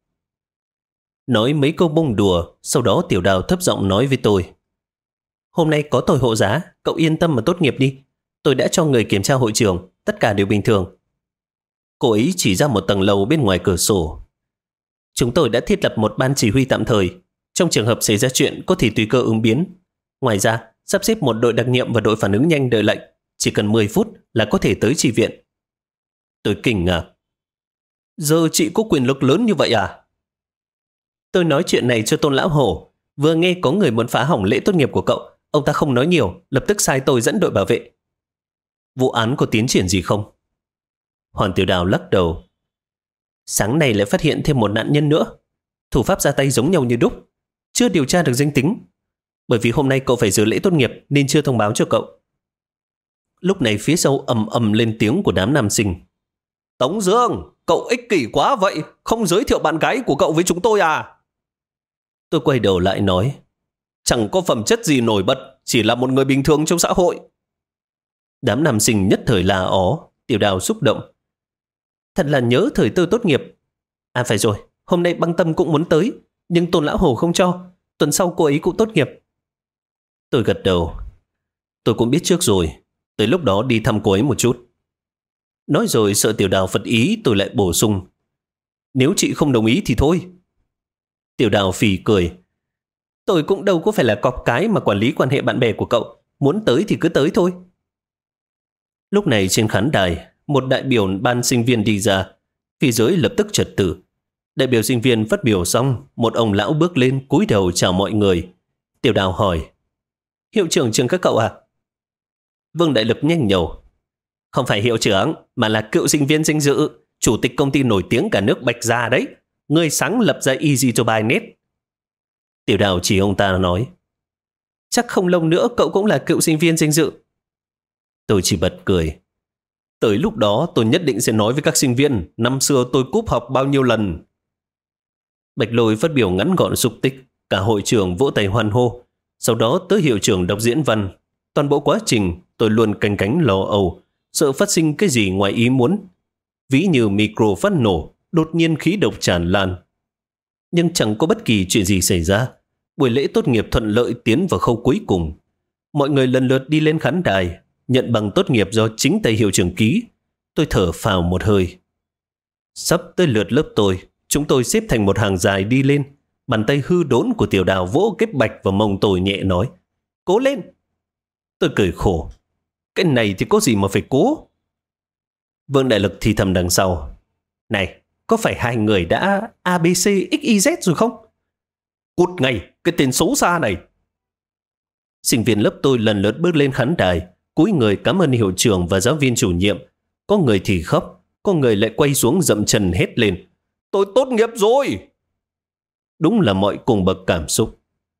Nói mấy câu bông đùa, sau đó Tiểu Đào thấp giọng nói với tôi. Hôm nay có tôi hộ giá, cậu yên tâm mà tốt nghiệp đi. Tôi đã cho người kiểm tra hội trường, tất cả đều bình thường. Cô ấy chỉ ra một tầng lầu bên ngoài cửa sổ. Chúng tôi đã thiết lập một ban chỉ huy tạm thời. Trong trường hợp xảy ra chuyện có thể tùy cơ ứng biến. Ngoài ra, sắp xếp một đội đặc nhiệm và đội phản ứng nhanh đợi lệnh. Chỉ cần 10 phút là có thể tới chi viện. Tôi kinh ngạc. Giờ chị có quyền lực lớn như vậy à? Tôi nói chuyện này cho Tôn Lão Hổ. Vừa nghe có người muốn phá hỏng lễ tốt nghiệp của cậu, ông ta không nói nhiều, lập tức sai tôi dẫn đội bảo vệ. Vụ án có tiến triển gì không? Hoàng Tiểu Đào lắc đầu. Sáng nay lại phát hiện thêm một nạn nhân nữa. Thủ pháp ra tay giống nhau như đúc. Chưa điều tra được danh tính. Bởi vì hôm nay cậu phải dự lễ tốt nghiệp nên chưa thông báo cho cậu. Lúc này phía sau ầm ầm lên tiếng của đám nam sinh. Tống Dương, cậu ích kỷ quá vậy, không giới thiệu bạn gái của cậu với chúng tôi à? Tôi quay đầu lại nói. Chẳng có phẩm chất gì nổi bật, chỉ là một người bình thường trong xã hội. Đám nam sinh nhất thời là ó. Tiểu Đào xúc động. Thật là nhớ thời tôi tốt nghiệp. À phải rồi, hôm nay Băng Tâm cũng muốn tới, nhưng Tôn Lão Hổ không cho. Tuần sau cô ấy cũng tốt nghiệp. Tôi gật đầu. Tôi cũng biết trước rồi. Tới lúc đó đi thăm cô ấy một chút. Nói rồi sợ Tiểu Đào phật ý, tôi lại bổ sung. Nếu chị không đồng ý thì thôi. Tiểu Đào phì cười. Tôi cũng đâu có phải là cọp cái mà quản lý quan hệ bạn bè của cậu. Muốn tới thì cứ tới thôi. Lúc này trên khán đài, một đại biểu ban sinh viên đi ra. Phía dưới lập tức trật tự. Đại biểu sinh viên phát biểu xong, một ông lão bước lên cúi đầu chào mọi người. Tiểu Đào hỏi. Hiệu trưởng trường các cậu à? Vương Đại Lực nhanh nhẩu. Không phải hiệu trưởng, mà là cựu sinh viên danh dự, chủ tịch công ty nổi tiếng cả nước Bạch Gia đấy. Người sáng lập ra Easy to Buy Net. Tiểu Đào chỉ ông ta nói. Chắc không lâu nữa cậu cũng là cựu sinh viên danh dự. Tôi chỉ bật cười. Tới lúc đó tôi nhất định sẽ nói với các sinh viên năm xưa tôi cúp học bao nhiêu lần. Bạch Lôi phát biểu ngắn gọn xúc tích. Cả hội trường vỗ tay hoan hô. Sau đó tới hiệu trưởng đọc diễn văn. Toàn bộ quá trình tôi luôn canh cánh lo âu, sợ phát sinh cái gì ngoài ý muốn. Ví như micro phát nổ, đột nhiên khí độc tràn lan. Nhưng chẳng có bất kỳ chuyện gì xảy ra. Buổi lễ tốt nghiệp thuận lợi tiến vào khâu cuối cùng. Mọi người lần lượt đi lên khán đài, nhận bằng tốt nghiệp do chính tay hiệu trưởng ký. Tôi thở phào một hơi. Sắp tới lượt lớp tôi, chúng tôi xếp thành một hàng dài đi lên. Bàn tay hư đốn của Tiểu Đào vỗ cái bạch vào mông tôi nhẹ nói. Cố lên! Tôi cười khổ. Cái này thì có gì mà phải cố? Vương Đại Lực thì thầm đằng sau. Này, có phải hai người đã ABC XYZ rồi không? Cút ngay, cái tên xấu xa này! Sinh viên lớp tôi lần lượt bước lên khán đài, cúi người cảm ơn hiệu trưởng và giáo viên chủ nhiệm. Có người thì khóc, có người lại quay xuống dậm chân hét lên. Tôi tốt nghiệp rồi! Đúng là mọi cùng bậc cảm xúc.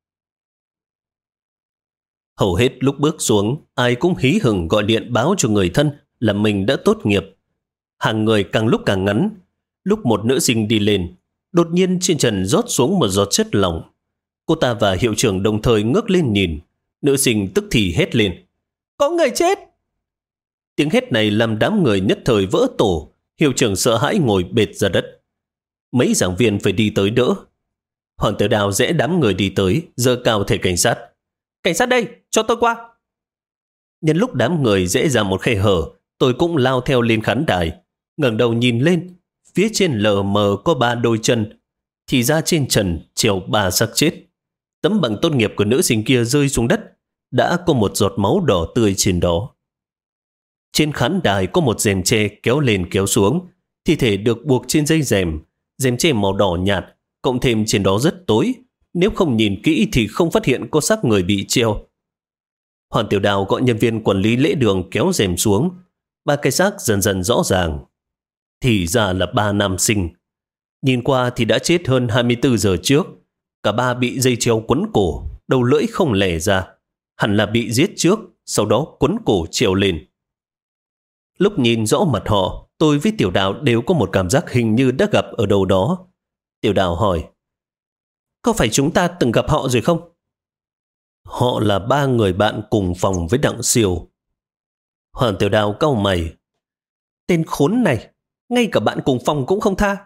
Hầu hết lúc bước xuống, ai cũng hí hửng gọi điện báo cho người thân là mình đã tốt nghiệp. Hàng người càng lúc càng ngắn. Lúc một nữ sinh đi lên, đột nhiên trên trần rót xuống một giọt chất lỏng. Cô ta và hiệu trưởng đồng thời ngước lên nhìn. Nữ sinh tức thì hét lên. Có người chết! Tiếng hét này làm đám người nhất thời vỡ tổ. Hiệu trưởng sợ hãi ngồi bệt ra đất. Mấy giảng viên phải đi tới đỡ. Hoàng Tử Đào rẽ đám người đi tới, giơ cao thẻ cảnh sát. Cảnh sát đây, cho tôi qua. Nhân lúc đám người rẽ ra một khe hở, tôi cũng lao theo lên khán đài. Ngẩng đầu nhìn lên, phía trên lờ mờ có 3 đôi chân. Thì ra trên trần treo 3 xác chết. Tấm bằng tốt nghiệp của nữ sinh kia rơi xuống đất. Đã có một giọt máu đỏ tươi trên đó. Trên khán đài có một rèm tre kéo lên kéo xuống. Thi thể được buộc trên dây rèm. Rèm tre màu đỏ nhạt, cộng thêm trên đó rất tối. Nếu không nhìn kỹ thì không phát hiện có xác người bị treo. Hoàng Tiểu Đào gọi nhân viên quản lý lễ đường kéo rèm xuống. 3 cái xác dần dần rõ ràng. Thì ra là 3 nam sinh. Nhìn qua thì đã chết hơn 24 giờ trước. Cả 3 bị dây treo quấn cổ, đầu lưỡi không lè ra. Hẳn là bị giết trước, sau đó quấn cổ treo lên. Lúc nhìn rõ mặt họ, tôi với Tiểu Đào đều có một cảm giác hình như đã gặp ở đâu đó. Tiểu Đào hỏi. Có phải chúng ta từng gặp họ rồi không? Họ là 3 người bạn cùng phòng với Đặng Siêu. Hoàng Tiểu Đào cau mày. Tên khốn này, ngay cả bạn cùng phòng cũng không tha.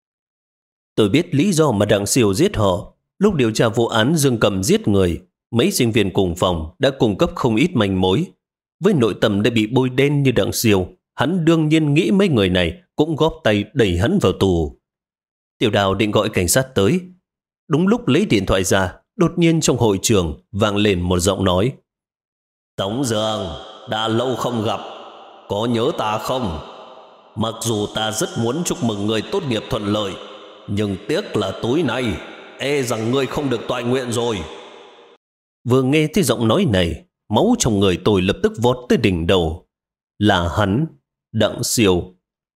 Tôi biết lý do mà Đặng Siêu giết họ. Lúc điều tra vụ án Dương Cầm giết người, mấy sinh viên cùng phòng đã cung cấp không ít manh mối. Với nội tâm đã bị bôi đen như Đặng Siêu, hắn đương nhiên nghĩ mấy người này cũng góp tay đẩy hắn vào tù. Tiểu Đào định gọi cảnh sát tới. Đúng lúc lấy điện thoại ra, đột nhiên trong hội trường vang lên một giọng nói. Tống Dương, đã lâu không gặp, có nhớ ta không? Mặc dù ta rất muốn chúc mừng người tốt nghiệp thuận lợi, nhưng tiếc là tối nay e rằng ngươi không được toại nguyện rồi. Vừa nghe thấy giọng nói này, máu trong người tôi lập tức vọt tới đỉnh đầu. Là hắn, Đặng Siêu.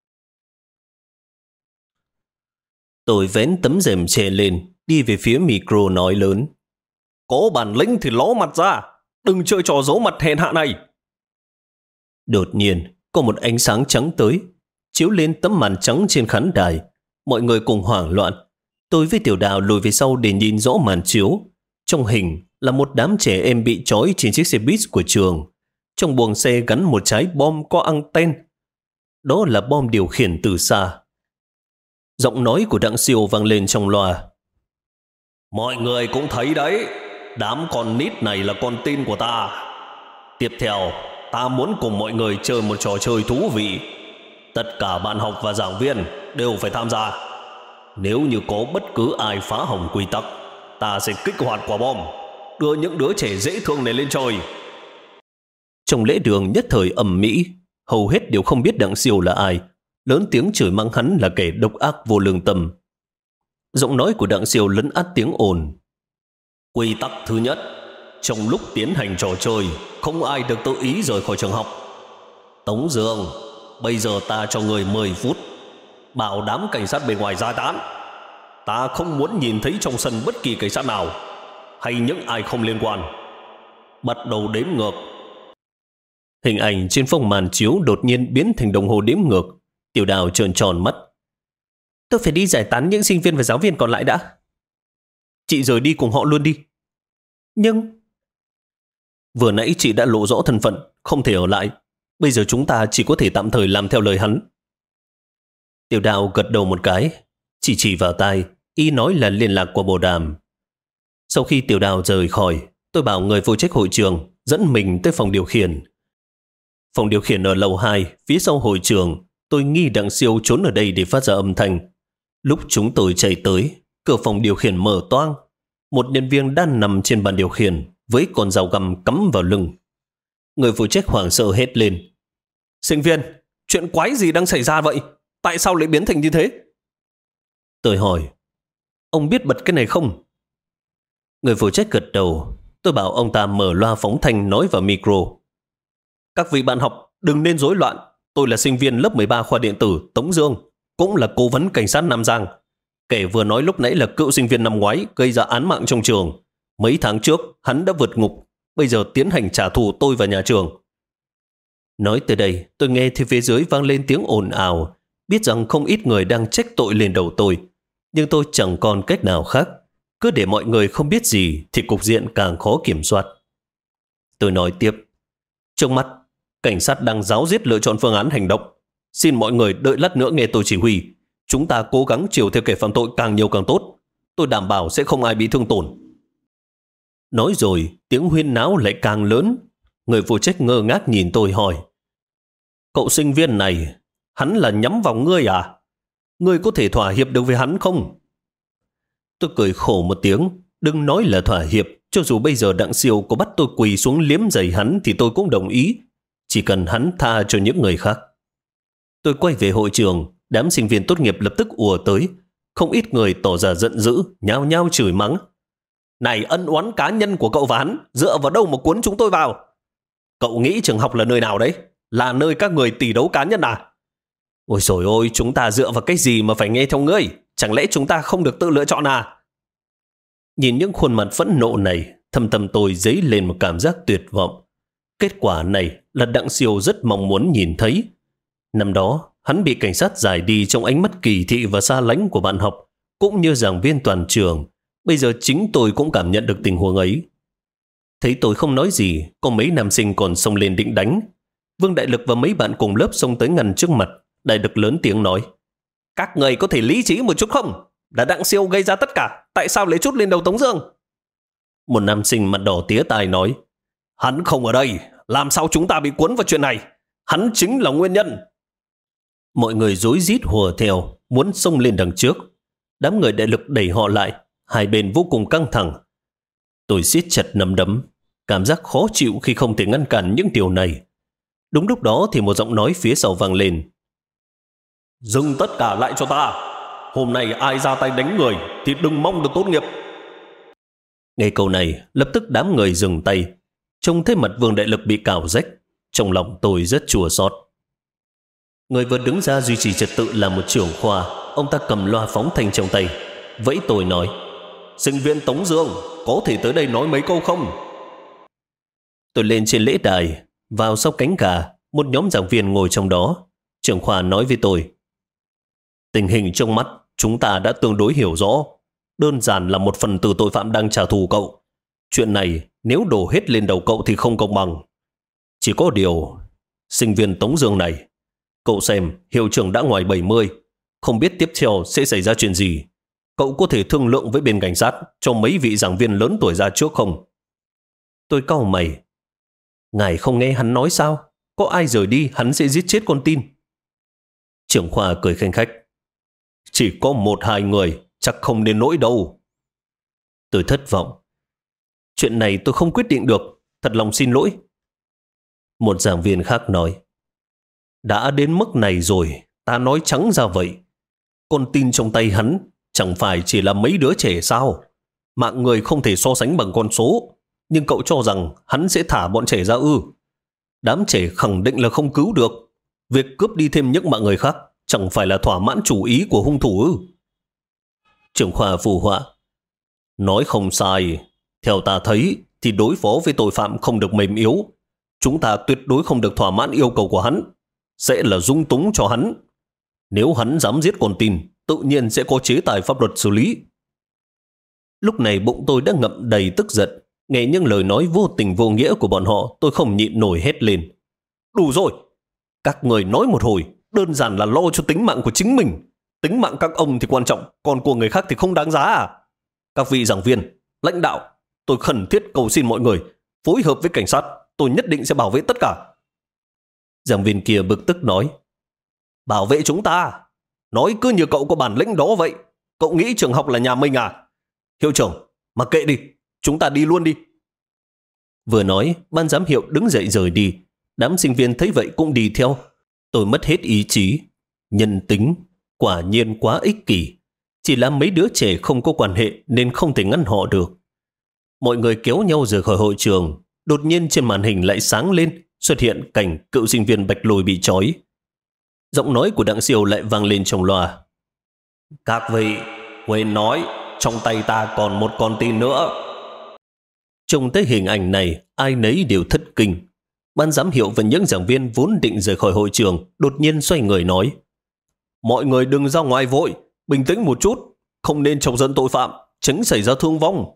Tôi vén tấm rèm che lên, đi về phía micro nói lớn. Có bản lĩnh thì ló mặt ra, đừng chơi trò giấu mặt hèn hạ này. Đột nhiên, có một ánh sáng trắng tới, chiếu lên tấm màn trắng trên khán đài. Mọi người cùng hoảng loạn. Tôi với Tiểu Đào lùi về sau để nhìn rõ màn chiếu. Trong hình là một đám trẻ em bị trói trên chiếc xe buýt của trường. Trong buồng xe gắn một trái bom có anten. Đó là bom điều khiển từ xa. Giọng nói của Đặng Siêu vang lên trong loa. Mọi người cũng thấy đấy, đám con nít này là con tin của ta. Tiếp theo, ta muốn cùng mọi người chơi một trò chơi thú vị. Tất cả bạn học và giảng viên đều phải tham gia. Nếu như có bất cứ ai phá hỏng quy tắc, ta sẽ kích hoạt quả bom, đưa những đứa trẻ dễ thương này lên trời. Trong lễ đường nhất thời ầm ĩ, hầu hết đều không biết Đặng Siêu là ai, lớn tiếng chửi mắng hắn là kẻ độc ác vô lương tâm. Giọng nói của Đặng Siêu lấn át tiếng ồn. Quy tắc thứ nhất: trong lúc tiến hành trò chơi, không ai được tự ý rời khỏi trường học. Tống Dương, bây giờ ta cho người 10 phút, bảo đám cảnh sát bên ngoài giải tán. Ta không muốn nhìn thấy trong sân bất kỳ cảnh sát nào hay những ai không liên quan. Bắt đầu đếm ngược. Hình ảnh trên phông màn chiếu đột nhiên biến thành đồng hồ đếm ngược. Tiểu Đào trợn tròn mắt. Tôi phải đi giải tán những sinh viên và giáo viên còn lại đã. Chị rời đi cùng họ luôn đi. Nhưng vừa nãy chị đã lộ rõ thân phận, không thể ở lại. Bây giờ chúng ta chỉ có thể tạm thời làm theo lời hắn. Tiểu Đào gật đầu một cái, chỉ vào tai, ý nói là liên lạc qua bộ đàm. Sau khi Tiểu Đào rời khỏi, tôi bảo người phụ trách hội trường dẫn mình tới phòng điều khiển. Phòng điều khiển ở lầu 2, phía sau hội trường. Tôi nghi Đặng Siêu trốn ở đây để phát ra âm thanh. Lúc chúng tôi chạy tới, cửa phòng điều khiển mở toang. Một nhân viên đang nằm trên bàn điều khiển với con dao găm cắm vào lưng. Người phụ trách hoảng sợ hét lên. Sinh viên, chuyện quái gì đang xảy ra vậy? Tại sao lại biến thành như thế? Tôi hỏi, ông biết bật cái này không? Người phụ trách gật đầu. Tôi bảo ông ta mở loa phóng thanh nói vào micro. Các vị bạn học, đừng nên rối loạn. Tôi là sinh viên lớp 13 khoa điện tử Tống Dương, cũng là cố vấn cảnh sát Nam Giang. Kẻ vừa nói lúc nãy là cựu sinh viên năm ngoái gây ra án mạng trong trường. Mấy tháng trước, hắn đã vượt ngục. Bây giờ tiến hành trả thù tôi và nhà trường. Nói tới đây, tôi nghe thì phía dưới vang lên tiếng ồn ào. Biết rằng không ít người đang trách tội lên đầu tôi. Nhưng tôi chẳng còn cách nào khác. Cứ để mọi người không biết gì thì cục diện càng khó kiểm soát. Tôi nói tiếp. Trước mắt, cảnh sát đang ráo riết lựa chọn phương án hành động. Xin mọi người đợi lát nữa nghe tôi chỉ huy. Chúng ta cố gắng chiều theo kẻ phạm tội càng nhiều càng tốt. Tôi đảm bảo sẽ không ai bị thương tổn. Nói rồi, tiếng huyên náo lại càng lớn. Người phụ trách ngơ ngác nhìn tôi hỏi. Cậu sinh viên này, hắn là nhắm vào ngươi à? Ngươi có thể thỏa hiệp được với hắn không? Tôi cười khổ một tiếng. Đừng nói là thỏa hiệp. Cho dù bây giờ Đặng Siêu có bắt tôi quỳ xuống liếm giày hắn thì tôi cũng đồng ý. Chỉ cần hắn tha cho những người khác. Tôi quay về hội trường. Đám sinh viên tốt nghiệp lập tức ùa tới. Không ít người tỏ ra giận dữ, nhao nhao chửi mắng. Này, ân oán cá nhân của cậu và hắn dựa vào đâu mà cuốn chúng tôi vào? Cậu nghĩ trường học là nơi nào đấy? Là nơi các người tỷ đấu cá nhân à? Ôi dồi ôi, chúng ta dựa vào cái gì mà phải nghe theo ngươi? Chẳng lẽ chúng ta không được tự lựa chọn à? Nhìn những khuôn mặt phẫn nộ này, thâm tâm tôi dấy lên một cảm giác tuyệt vọng. Kết quả này là Đặng Siêu rất mong muốn nhìn thấy. Năm đó, hắn bị cảnh sát giải đi trong ánh mắt kỳ thị và xa lánh của bạn học, cũng như giảng viên toàn trường. Bây giờ chính tôi cũng cảm nhận được tình huống ấy. Thấy tôi không nói gì, có mấy nam sinh còn xông lên định đánh. Vương Đại Lực và mấy bạn cùng lớp xông tới ngăn trước mặt. Đại Lực lớn tiếng nói. Các người có thể lý trí một chút không? Đã Đặng Siêu gây ra tất cả, tại sao lấy chút lên đầu Tống Dương? Một nam sinh mặt đỏ tía tai nói. Hắn không ở đây, làm sao chúng ta bị cuốn vào chuyện này? Hắn chính là nguyên nhân. Mọi người rối rít hùa theo, muốn xông lên đằng trước. Đám người Đại Lực đẩy họ lại, hai bên vô cùng căng thẳng. Tôi siết chặt nắm đấm, cảm giác khó chịu khi không thể ngăn cản những điều này. Đúng lúc đó thì một giọng nói phía sau vang lên. Dừng tất cả lại cho ta. Hôm nay ai ra tay đánh người thì đừng mong được tốt nghiệp. Nghe câu này, lập tức đám người dừng tay. Trông thấy mặt Vương Đại Lực bị cào rách, trong lòng tôi rất chua xót. Người vừa đứng ra duy trì trật tự là một trưởng khoa. Ông ta cầm loa phóng thanh trong tay, vẫy tôi nói. Sinh viên Tống Dương, có thể tới đây nói mấy câu không? Tôi lên trên lễ đài, vào sau cánh gà. Một nhóm giảng viên ngồi trong đó. Trưởng khoa nói với tôi. Tình hình trong mắt chúng ta đã tương đối hiểu rõ. Đơn giản là một phần tử tội phạm đang trả thù cậu. Chuyện này nếu đổ hết lên đầu cậu thì không công bằng. Chỉ có điều, sinh viên Tống Dương này, cậu xem hiệu trưởng đã ngoài 70, không biết tiếp theo sẽ xảy ra chuyện gì. Cậu có thể thương lượng với bên cảnh sát cho mấy vị giảng viên lớn tuổi ra trước không? Tôi cau mày. Ngài không nghe hắn nói sao? Có ai rời đi hắn sẽ giết chết con tin. Trưởng khoa cười khanh khách. Chỉ có 1-2 người, chắc không đến nỗi đâu. Tôi thất vọng. Chuyện này tôi không quyết định được, thật lòng xin lỗi. Một giảng viên khác nói. Đã đến mức này rồi, ta nói trắng ra vậy. Con tin trong tay hắn chẳng phải chỉ là mấy đứa trẻ sao? Mạng người không thể so sánh bằng con số. Nhưng cậu cho rằng hắn sẽ thả bọn trẻ ra ư? Đám trẻ khẳng định là không cứu được. Việc cướp đi thêm những mạng người khác chẳng phải là thỏa mãn chủ ý của hung thủ ư? Trưởng khoa phụ họa. Nói không sai. Theo ta thấy thì đối phó với tội phạm không được mềm yếu. Chúng ta tuyệt đối không được thỏa mãn yêu cầu của hắn. Sẽ là dung túng cho hắn. Nếu hắn dám giết con tin, tự nhiên sẽ có chế tài pháp luật xử lý. Lúc này bụng tôi đã ngậm đầy tức giận. Nghe những lời nói vô tình vô nghĩa của bọn họ, tôi không nhịn nổi hét lên. Đủ rồi! Các người nói một hồi, đơn giản là lo cho tính mạng của chính mình. Tính mạng các ông thì quan trọng, còn của người khác thì không đáng giá à? Các vị giảng viên, lãnh đạo, tôi khẩn thiết cầu xin mọi người phối hợp với cảnh sát, tôi nhất định sẽ bảo vệ tất cả. Giảng viên kia bực tức nói. Bảo vệ chúng ta? Nói cứ như cậu có bản lĩnh đó vậy. Cậu nghĩ trường học là nhà mình à? Hiệu trưởng, mặc kệ đi, chúng ta đi luôn đi. Vừa nói, ban giám hiệu đứng dậy rời đi. Đám sinh viên thấy vậy cũng đi theo. Tôi mất hết ý chí. Nhân tính, quả nhiên quá ích kỷ. Chỉ là mấy đứa trẻ không có quan hệ nên không thể ngăn họ được. Mọi người kéo nhau rời khỏi hội trường. Đột nhiên trên màn hình lại sáng lên, xuất hiện cảnh cựu sinh viên Bạch Lôi bị trói. Giọng nói của Đặng Siêu lại vang lên trong loa. Các vị, quên nói, trong tay ta còn một con tin nữa. Trông thấy hình ảnh này, ai nấy đều thất kinh. Ban giám hiệu và những giảng viên vốn định rời khỏi hội trường, đột nhiên xoay người nói. Mọi người đừng ra ngoài vội, bình tĩnh một chút, không nên chọc giận tội phạm, tránh xảy ra thương vong.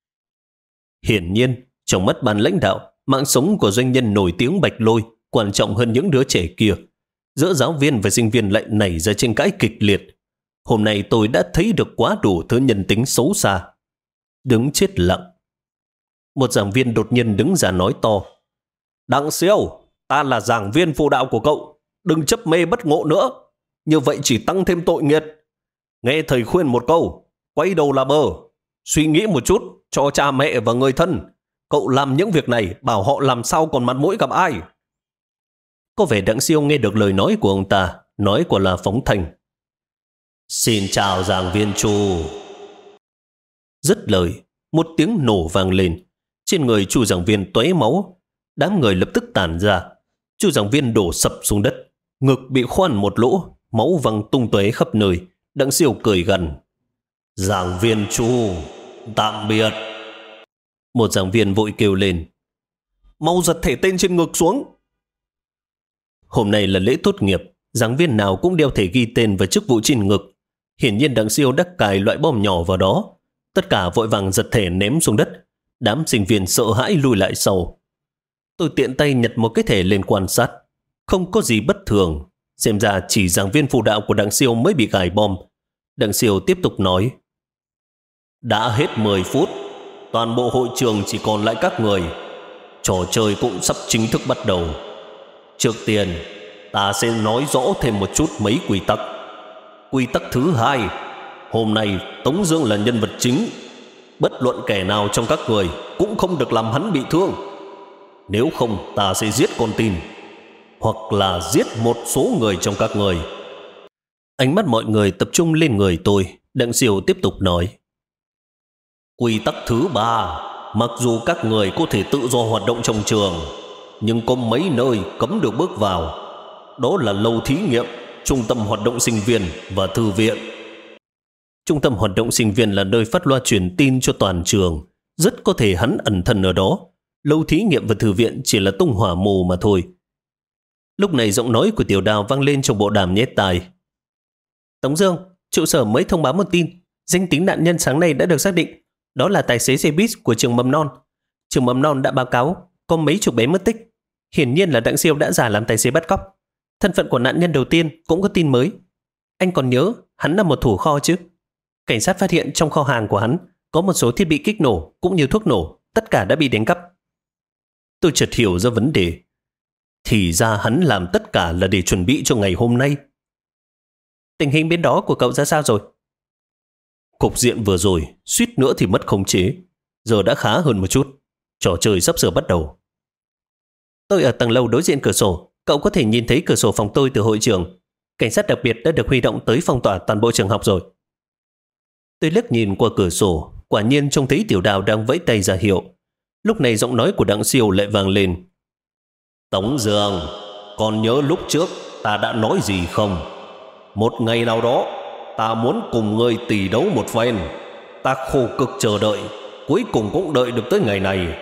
Hiển nhiên, trong mắt ban lãnh đạo, mạng sống của doanh nhân nổi tiếng Bạch Lôi quan trọng hơn những đứa trẻ kia. Giữa giáo viên và sinh viên lại nảy ra tranh cãi kịch liệt. Hôm nay tôi đã thấy được quá đủ thứ nhân tính xấu xa. Đứng chết lặng. Một giảng viên đột nhiên đứng ra nói to. Đặng Siêu, ta là giảng viên phụ đạo của cậu. Đừng chấp mê bất ngộ nữa. Như vậy chỉ tăng thêm tội nghiệt. Nghe thầy khuyên một câu, quay đầu là bờ. Suy nghĩ một chút cho cha mẹ và người thân. Cậu làm những việc này bảo họ làm sao còn mặt mũi gặp ai. Có vẻ Đặng Siêu nghe được lời nói của ông ta, nói quả là phóng thanh. Xin chào giảng viên Chu. Dứt lời, một tiếng nổ vang lên. Trên người Chu giảng viên tóe máu. Đám người lập tức tản ra. Chu giảng viên đổ sập xuống đất. Ngực bị khoan một lỗ, máu văng tung tóe khắp nơi. Đặng Siêu cười gằn. Giảng viên Chu, tạm biệt. Một giảng viên vội kêu lên. Mau giật thẻ tên trên ngực xuống. Hôm nay là lễ tốt nghiệp, giảng viên nào cũng đeo thẻ ghi tên và chức vụ trên ngực. Hiển nhiên Đặng Siêu đã cài loại bom nhỏ vào đó. Tất cả vội vàng giật thẻ ném xuống đất. Đám sinh viên sợ hãi lùi lại sau. Tôi tiện tay nhặt một cái thẻ lên quan sát. Không có gì bất thường. Xem ra chỉ giảng viên phụ đạo của Đặng Siêu mới bị gài bom. Đặng Siêu tiếp tục nói. Đã hết 10 phút. Toàn bộ hội trường chỉ còn lại các người. Trò chơi cũng sắp chính thức bắt đầu. Trước tiên, ta sẽ nói rõ thêm một chút mấy quy tắc. Quy tắc thứ 2. Hôm nay Tống Dương là nhân vật chính. Bất luận kẻ nào trong các người cũng không được làm hắn bị thương. Nếu không ta sẽ giết con tin, hoặc là giết một số người trong các người. Ánh mắt mọi người tập trung lên người tôi. Đặng Siêu tiếp tục nói. Quy tắc thứ 3. Mặc dù các người có thể tự do hoạt động trong trường, nhưng có mấy nơi cấm được bước vào. Đó là lầu thí nghiệm, trung tâm hoạt động sinh viên và thư viện. Trung tâm hoạt động sinh viên là nơi phát loa truyền tin cho toàn trường. Rất có thể hắn ẩn thân ở đó. Lầu thí nghiệm và thư viện chỉ là tung hỏa mù mà thôi. Lúc này giọng nói của Tiểu Đào vang lên trong bộ đàm nhét tai. Tống Dương, trụ sở mới thông báo một tin. Danh tính nạn nhân sáng nay đã được xác định. Đó là tài xế xe buýt của trường mầm non. Trường mầm non đã báo cáo có mấy chục bé mất tích. Hiển nhiên là Đặng Siêu đã giả làm tài xế bắt cóc. Thân phận của nạn nhân đầu tiên cũng có tin mới. Anh còn nhớ hắn là một thủ kho chứ? Cảnh sát phát hiện trong kho hàng của hắn có một số thiết bị kích nổ cũng như thuốc nổ, tất cả đã bị đánh cắp. Tôi chợt hiểu ra vấn đề. Thì ra hắn làm tất cả là để chuẩn bị cho ngày hôm nay. Tình hình bên đó của cậu ra sao rồi? Cục diện vừa rồi, suýt nữa thì mất khống chế. Giờ đã khá hơn một chút. Trò chơi sắp sửa bắt đầu. Tôi ở tầng lầu đối diện cửa sổ. Cậu có thể nhìn thấy cửa sổ phòng tôi từ hội trường. Cảnh sát đặc biệt đã được huy động tới phong tỏa toàn bộ trường học rồi. Tôi liếc nhìn qua cửa sổ, quả nhiên trông thấy Tiểu Đào đang vẫy tay ra hiệu. Lúc này giọng nói của Đặng Siêu lại vang lên. Tống Dương, còn nhớ lúc trước ta đã nói gì không? Một ngày nào đó, ta muốn cùng ngươi tỷ đấu một phen. Ta khổ cực chờ đợi, cuối cùng cũng đợi được tới ngày này.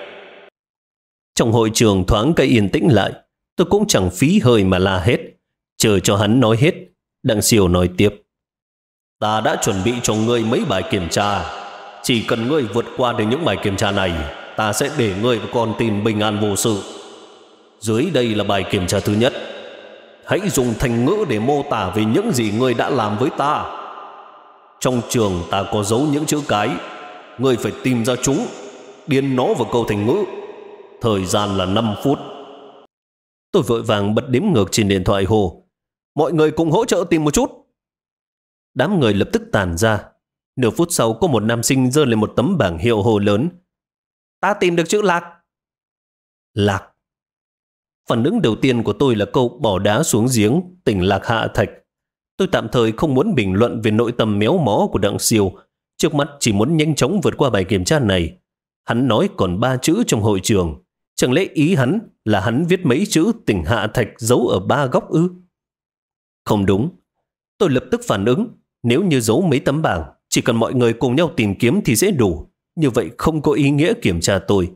Trong hội trường thoáng cái yên tĩnh lại, tôi cũng chẳng phí hơi mà la hết. Chờ cho hắn nói hết, Đặng Siêu nói tiếp. Ta đã chuẩn bị cho ngươi mấy bài kiểm tra. Chỉ cần ngươi vượt qua được những bài kiểm tra này, ta sẽ để ngươi và con tin bình an vô sự. Dưới đây là bài kiểm tra thứ nhất. Hãy dùng thành ngữ để mô tả về những gì ngươi đã làm với ta. Trong trường ta có dấu những chữ cái. Ngươi phải tìm ra chúng, điền nó vào câu thành ngữ. Thời gian là 5 phút. Tôi vội vàng bật đếm ngược trên điện thoại hồ. Mọi người cùng hỗ trợ tìm một chút. Đám người lập tức tản ra. Nửa phút sau có một nam sinh giơ lên một tấm bảng hiệu hồ lớn. Ta tìm được chữ lạc. Lạc. Phản ứng đầu tiên của tôi là câu bỏ đá xuống giếng, tỉnh Lạc hạ thạch. Tôi tạm thời không muốn bình luận về nội tâm méo mó của Đặng Siêu. Trước mắt chỉ muốn nhanh chóng vượt qua bài kiểm tra này. Hắn nói còn 3 chữ trong hội trường. Chẳng lẽ ý hắn là hắn viết mấy chữ tỉnh hạ thạch giấu ở 3 góc ư? Không đúng. Tôi lập tức phản ứng. Nếu như giấu mấy tấm bảng, chỉ cần mọi người cùng nhau tìm kiếm thì sẽ đủ. Như vậy không có ý nghĩa kiểm tra tôi.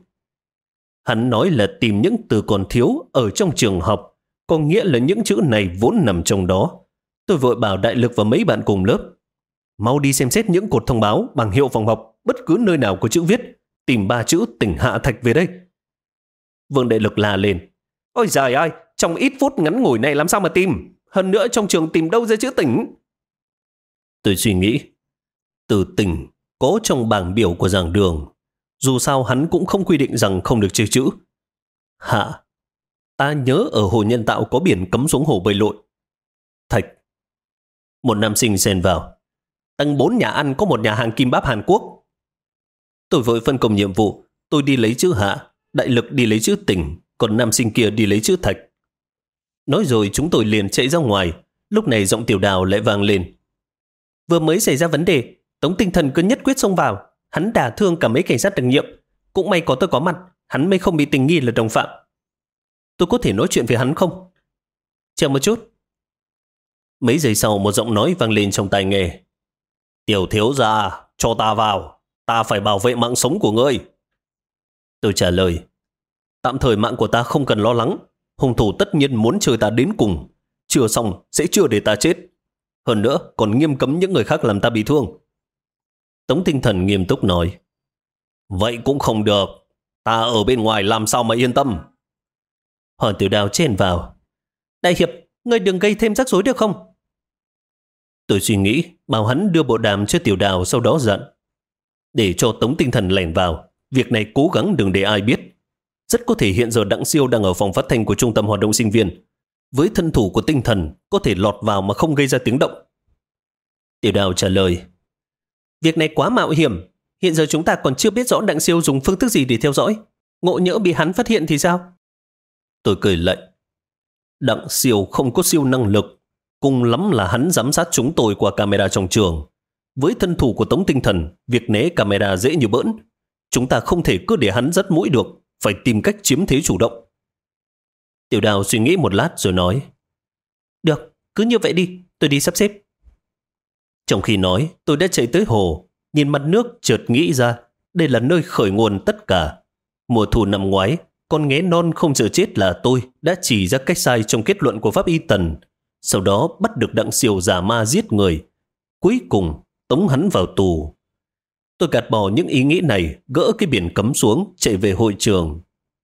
Hắn nói là tìm những từ còn thiếu ở trong trường học, có nghĩa là những chữ này vốn nằm trong đó. Tôi vội bảo Đại Lực và mấy bạn cùng lớp. Mau đi xem xét những cột thông báo, bảng hiệu phòng học, bất cứ nơi nào có chữ viết. Tìm 3 chữ tỉnh hạ thạch về đây. Vương Đại Lực la lên. Ôi giời ơi, trong ít phút ngắn ngủi này làm sao mà tìm? Hơn nữa trong trường tìm đâu ra chữ tỉnh? Tôi suy nghĩ. Từ tỉnh có trong bảng biểu của giảng đường. Dù sao hắn cũng không quy định rằng không được chơi chữ. Hạ. Ta nhớ ở hồ nhân tạo có biển cấm xuống hồ bơi lội. Thạch. Một nam sinh xen vào. Tầng 4 nhà ăn có một nhà hàng kim báp Hàn Quốc. Tôi vội phân công nhiệm vụ. Tôi đi lấy chữ hạ, Đại Lực đi lấy chữ tỉnh, còn nam sinh kia đi lấy chữ thạch. Nói rồi chúng tôi liền chạy ra ngoài. Lúc này giọng Tiểu Đào lại vang lên. Vừa mới xảy ra vấn đề, Tống Tinh Thần cứ nhất quyết xông vào. Hắn đả thương cả mấy cảnh sát đặc nhiệm. Cũng may có tôi có mặt, hắn mới không bị tình nghi là đồng phạm. Tôi có thể nói chuyện với hắn không? Chờ một chút. Mấy giây sau một giọng nói vang lên trong tai nghe. Tiểu thiếu gia, cho ta vào. Ta phải bảo vệ mạng sống của ngươi. Tôi trả lời. Tạm thời mạng của ta không cần lo lắng. Hung thủ tất nhiên muốn chơi ta đến cùng. Chưa xong sẽ chưa để ta chết. Hơn nữa còn nghiêm cấm những người khác làm ta bị thương. Tống Tinh Thần nghiêm túc nói. Vậy cũng không được. Ta ở bên ngoài làm sao mà yên tâm. Hỏi Tiểu Đào chen vào. Đại hiệp, ngươi đừng gây thêm rắc rối được không? Tôi suy nghĩ, bảo hắn đưa bộ đàm cho Tiểu Đào, sau đó dặn. Để cho Tống Tinh Thần lẻn vào. Việc này cố gắng đừng để ai biết. Rất có thể hiện giờ Đặng Siêu đang ở phòng phát thanh của trung tâm hoạt động sinh viên. Với thân thủ của Tinh Thần, có thể lọt vào mà không gây ra tiếng động. Tiểu Đào trả lời. Việc này quá mạo hiểm. Hiện giờ chúng ta còn chưa biết rõ Đặng Siêu dùng phương thức gì để theo dõi. Ngộ nhỡ bị hắn phát hiện thì sao? Tôi cười lạnh. Đặng Siêu không có siêu năng lực. Cùng lắm là hắn giám sát chúng tôi qua camera trong trường. Với thân thủ của Tống Tinh Thần, việc né camera dễ như bỡn. Chúng ta không thể cứ để hắn dắt mũi được. Phải tìm cách chiếm thế chủ động. Tiểu Đào suy nghĩ một lát rồi nói. Được, cứ như vậy đi. Tôi đi sắp xếp. Trong khi nói, tôi đã chạy tới hồ. Nhìn mặt nước chợt nghĩ ra. Đây là nơi khởi nguồn tất cả. Mùa thu năm ngoái, con nghé non không sợ chết là tôi đã chỉ ra cách sai trong kết luận của pháp y Tần. Sau đó bắt được Đặng Siêu giả ma giết người. Cuối cùng tống hắn vào tù. Tôi gạt bỏ những ý nghĩ này, gỡ cái biển cấm xuống, chạy về hội trường.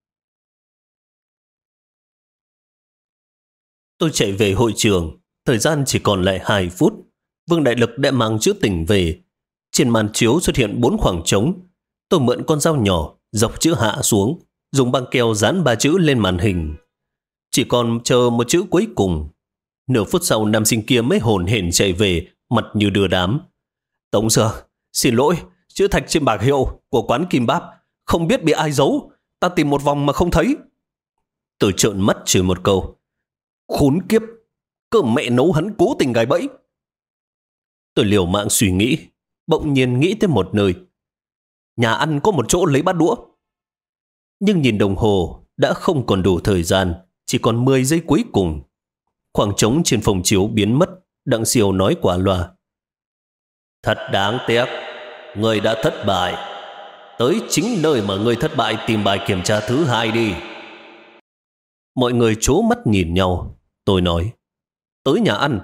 Tôi chạy về hội trường, thời gian chỉ còn lại 2 phút. Vương Đại Lực đã mang chữ tỉnh về. Trên màn chiếu xuất hiện 4 khoảng trống. Tôi mượn con dao nhỏ, dọc chữ hạ xuống, dùng băng keo dán 3 chữ lên màn hình. Chỉ còn chờ một chữ cuối cùng. Nửa phút sau nam sinh kia mới hồn hển chạy về, mặt như đưa đám. Tổng Sir, xin lỗi, chữ thạch trên bảng hiệu của quán Kim Báp không biết bị ai giấu, ta tìm một vòng mà không thấy. Tôi trợn mắt chửi một câu. Khốn kiếp, cơ mẹ nấu hắn cố tình gài bẫy. Tôi liều mạng suy nghĩ, bỗng nhiên nghĩ tới một nơi. Nhà ăn có một chỗ lấy bát đũa. Nhưng nhìn đồng hồ đã không còn đủ thời gian, chỉ còn 10 giây cuối cùng. Khoảng trống trên phòng chiếu biến mất, Đặng Siêu nói quả loa. Thật đáng tiếc, người đã thất bại. Tới chính nơi mà người thất bại tìm bài kiểm tra thứ 2 đi. Mọi người trố mắt nhìn nhau. Tôi nói, tới nhà ăn.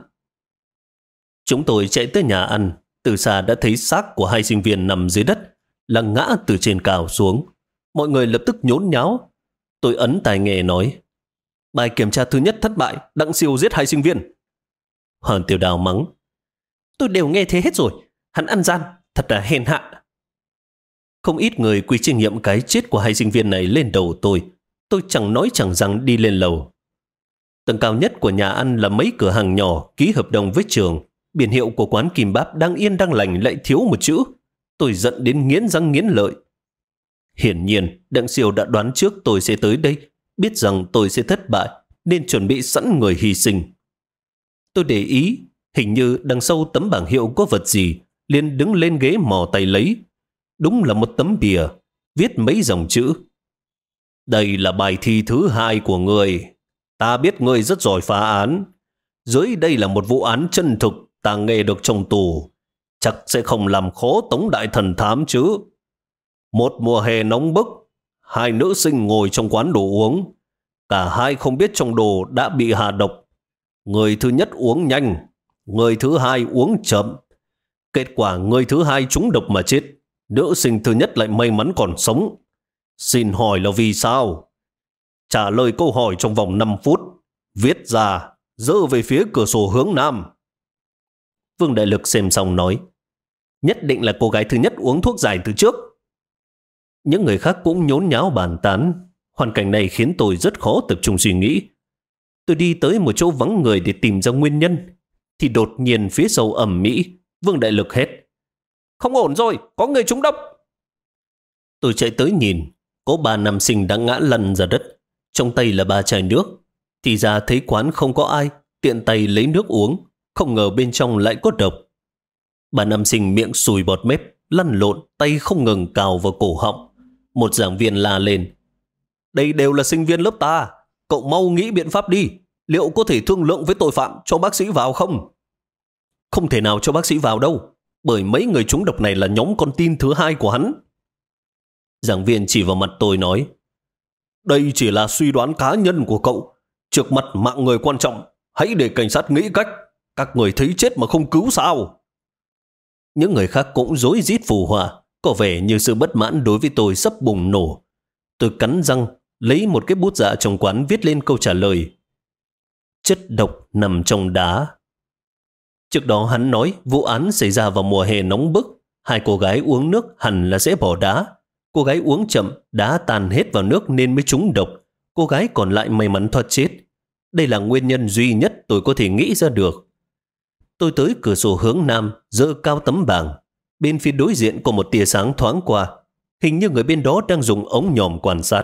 Chúng tôi chạy tới nhà ăn. Từ xa đã thấy xác của 2 sinh viên nằm dưới đất, là ngã từ trên cao xuống. Mọi người lập tức nhốn nháo. Tôi ấn tai nghe nói, bài kiểm tra thứ nhất thất bại, Đặng Siêu giết 2 sinh viên. Hoàng Tiểu Đào mắng, tôi đều nghe thế hết rồi, hắn ăn gian, thật là hèn hạ. Không ít người quy trách nhiệm cái chết của 2 sinh viên này lên đầu tôi. Tôi chẳng nói chẳng rằng đi lên lầu. Tầng cao nhất của nhà ăn là mấy cửa hàng nhỏ ký hợp đồng với trường. Biển hiệu của quán Kim Báp đang yên đang lành lại thiếu một chữ. Tôi giận đến nghiến răng nghiến lợi. Hiển nhiên, Đặng Siêu đã đoán trước tôi sẽ tới đây, biết rằng tôi sẽ thất bại, nên chuẩn bị sẵn người hy sinh. Tôi để ý, hình như đằng sau tấm bảng hiệu có vật gì, liền đứng lên ghế mò tay lấy. Đúng là một tấm bìa, viết mấy dòng chữ. Đây là bài thi thứ 2 của người. Ta biết người rất giỏi phá án. Dưới đây là một vụ án chân thực ta nghe được trong tù. Chắc sẽ không làm khó Tống Đại Thần Thám chứ. Một mùa hè nóng bức, 2 nữ sinh ngồi trong quán đồ uống. Cả hai không biết trong đồ đã bị hạ độc. Người thứ nhất uống nhanh, người thứ hai uống chậm. Kết quả người thứ hai trúng độc mà chết. Nữ sinh thứ nhất lại may mắn còn sống. Xin hỏi là vì sao? Trả lời câu hỏi trong vòng 5 phút. Viết ra, dơ về phía cửa sổ hướng nam. Vương Đại Lực xem xong nói, nhất định là cô gái thứ nhất uống thuốc giải từ trước. Những người khác cũng nhốn nháo bàn tán. Hoàn cảnh này khiến tôi rất khó tập trung suy nghĩ. Tôi đi tới một chỗ vắng người để tìm ra nguyên nhân, thì đột nhiên phía sau ầm ĩ, Vương Đại Lực hét, không ổn rồi, có người trúng độc. Tôi chạy tới nhìn, có 3 nam sinh đã ngã lăn ra đất, trong tay là 3 chai nước. Thì ra thấy quán không có ai, tiện tay lấy nước uống, không ngờ bên trong lại có độc. 3 nam sinh miệng sùi bọt mép, lăn lộn, tay không ngừng cào vào cổ họng. Một giảng viên la lên, đây đều là sinh viên lớp ta, cậu mau nghĩ biện pháp đi, liệu có thể thương lượng với tội phạm cho bác sĩ vào không? Không thể nào cho bác sĩ vào đâu, bởi mấy người trúng độc này là nhóm con tin thứ 2 của hắn. Giảng viên chỉ vào mặt tôi nói, đây chỉ là suy đoán cá nhân của cậu, trước mặt mạng người quan trọng, hãy để cảnh sát nghĩ cách, các người thấy chết mà không cứu sao? Những người khác cũng rối rít phù họa, có vẻ như sự bất mãn đối với tôi sắp bùng nổ. Tôi cắn răng, lấy một cái bút dạ trong quán viết lên câu trả lời. Chất độc nằm trong đá. Trước đó hắn nói vụ án xảy ra vào mùa hè nóng bức, 2 cô gái uống nước hẳn là sẽ bỏ đá. Cô gái uống chậm, đá tan hết vào nước nên mới trúng độc. Cô gái còn lại may mắn thoát chết. Đây là nguyên nhân duy nhất tôi có thể nghĩ ra được. Tôi tới cửa sổ hướng nam, giơ cao tấm bảng. Bên phía đối diện có một tia sáng thoáng qua. Hình như người bên đó đang dùng ống nhòm quan sát.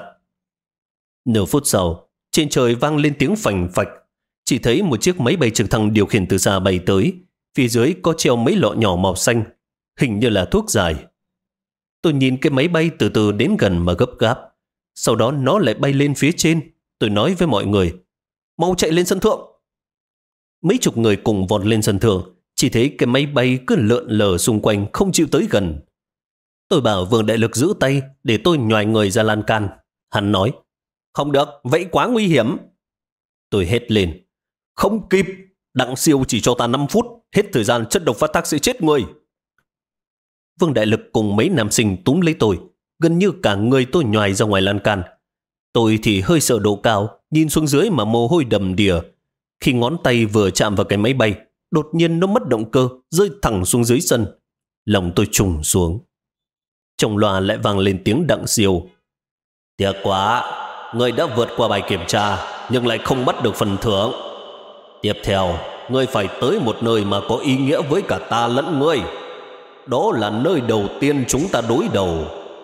Nửa phút sau, trên trời vang lên tiếng phành phạch. Chỉ thấy một chiếc máy bay trực thăng điều khiển từ xa bay tới. Phía dưới có treo mấy lọ nhỏ màu xanh, hình như là thuốc giải. Tôi nhìn cái máy bay từ từ đến gần mà gấp gáp. Sau đó nó lại bay lên phía trên. Tôi nói với mọi người, mau chạy lên sân thượng. Mấy chục người cùng vọt lên sân thượng. Chỉ thấy cái máy bay cứ lượn lờ xung quanh, không chịu tới gần. Tôi bảo Vương Đại Lực giữ tay để tôi nhoài người ra lan can. Hắn nói, không được, vậy quá nguy hiểm. Tôi hét lên, không kịp, Đặng Siêu chỉ cho ta 5 phút, hết thời gian chất độc phát tác sẽ chết người. Vương Đại Lực cùng mấy nam sinh túm lấy tôi, gần như cả người tôi nhoài ra ngoài lan can. Tôi thì hơi sợ độ cao, nhìn xuống dưới mà mồ hôi đầm đìa. Khi ngón tay vừa chạm vào cái máy bay, đột nhiên nó mất động cơ, rơi thẳng xuống dưới sân. Lòng tôi trùng xuống. Trong loa lại vang lên tiếng Đặng Siêu, Tiếc quá, ngươi đã vượt qua bài kiểm tra nhưng lại không bắt được phần thưởng. Tiếp theo, ngươi phải tới một nơi mà có ý nghĩa với cả ta lẫn ngươi. Đó là nơi đầu tiên chúng ta đối đầu.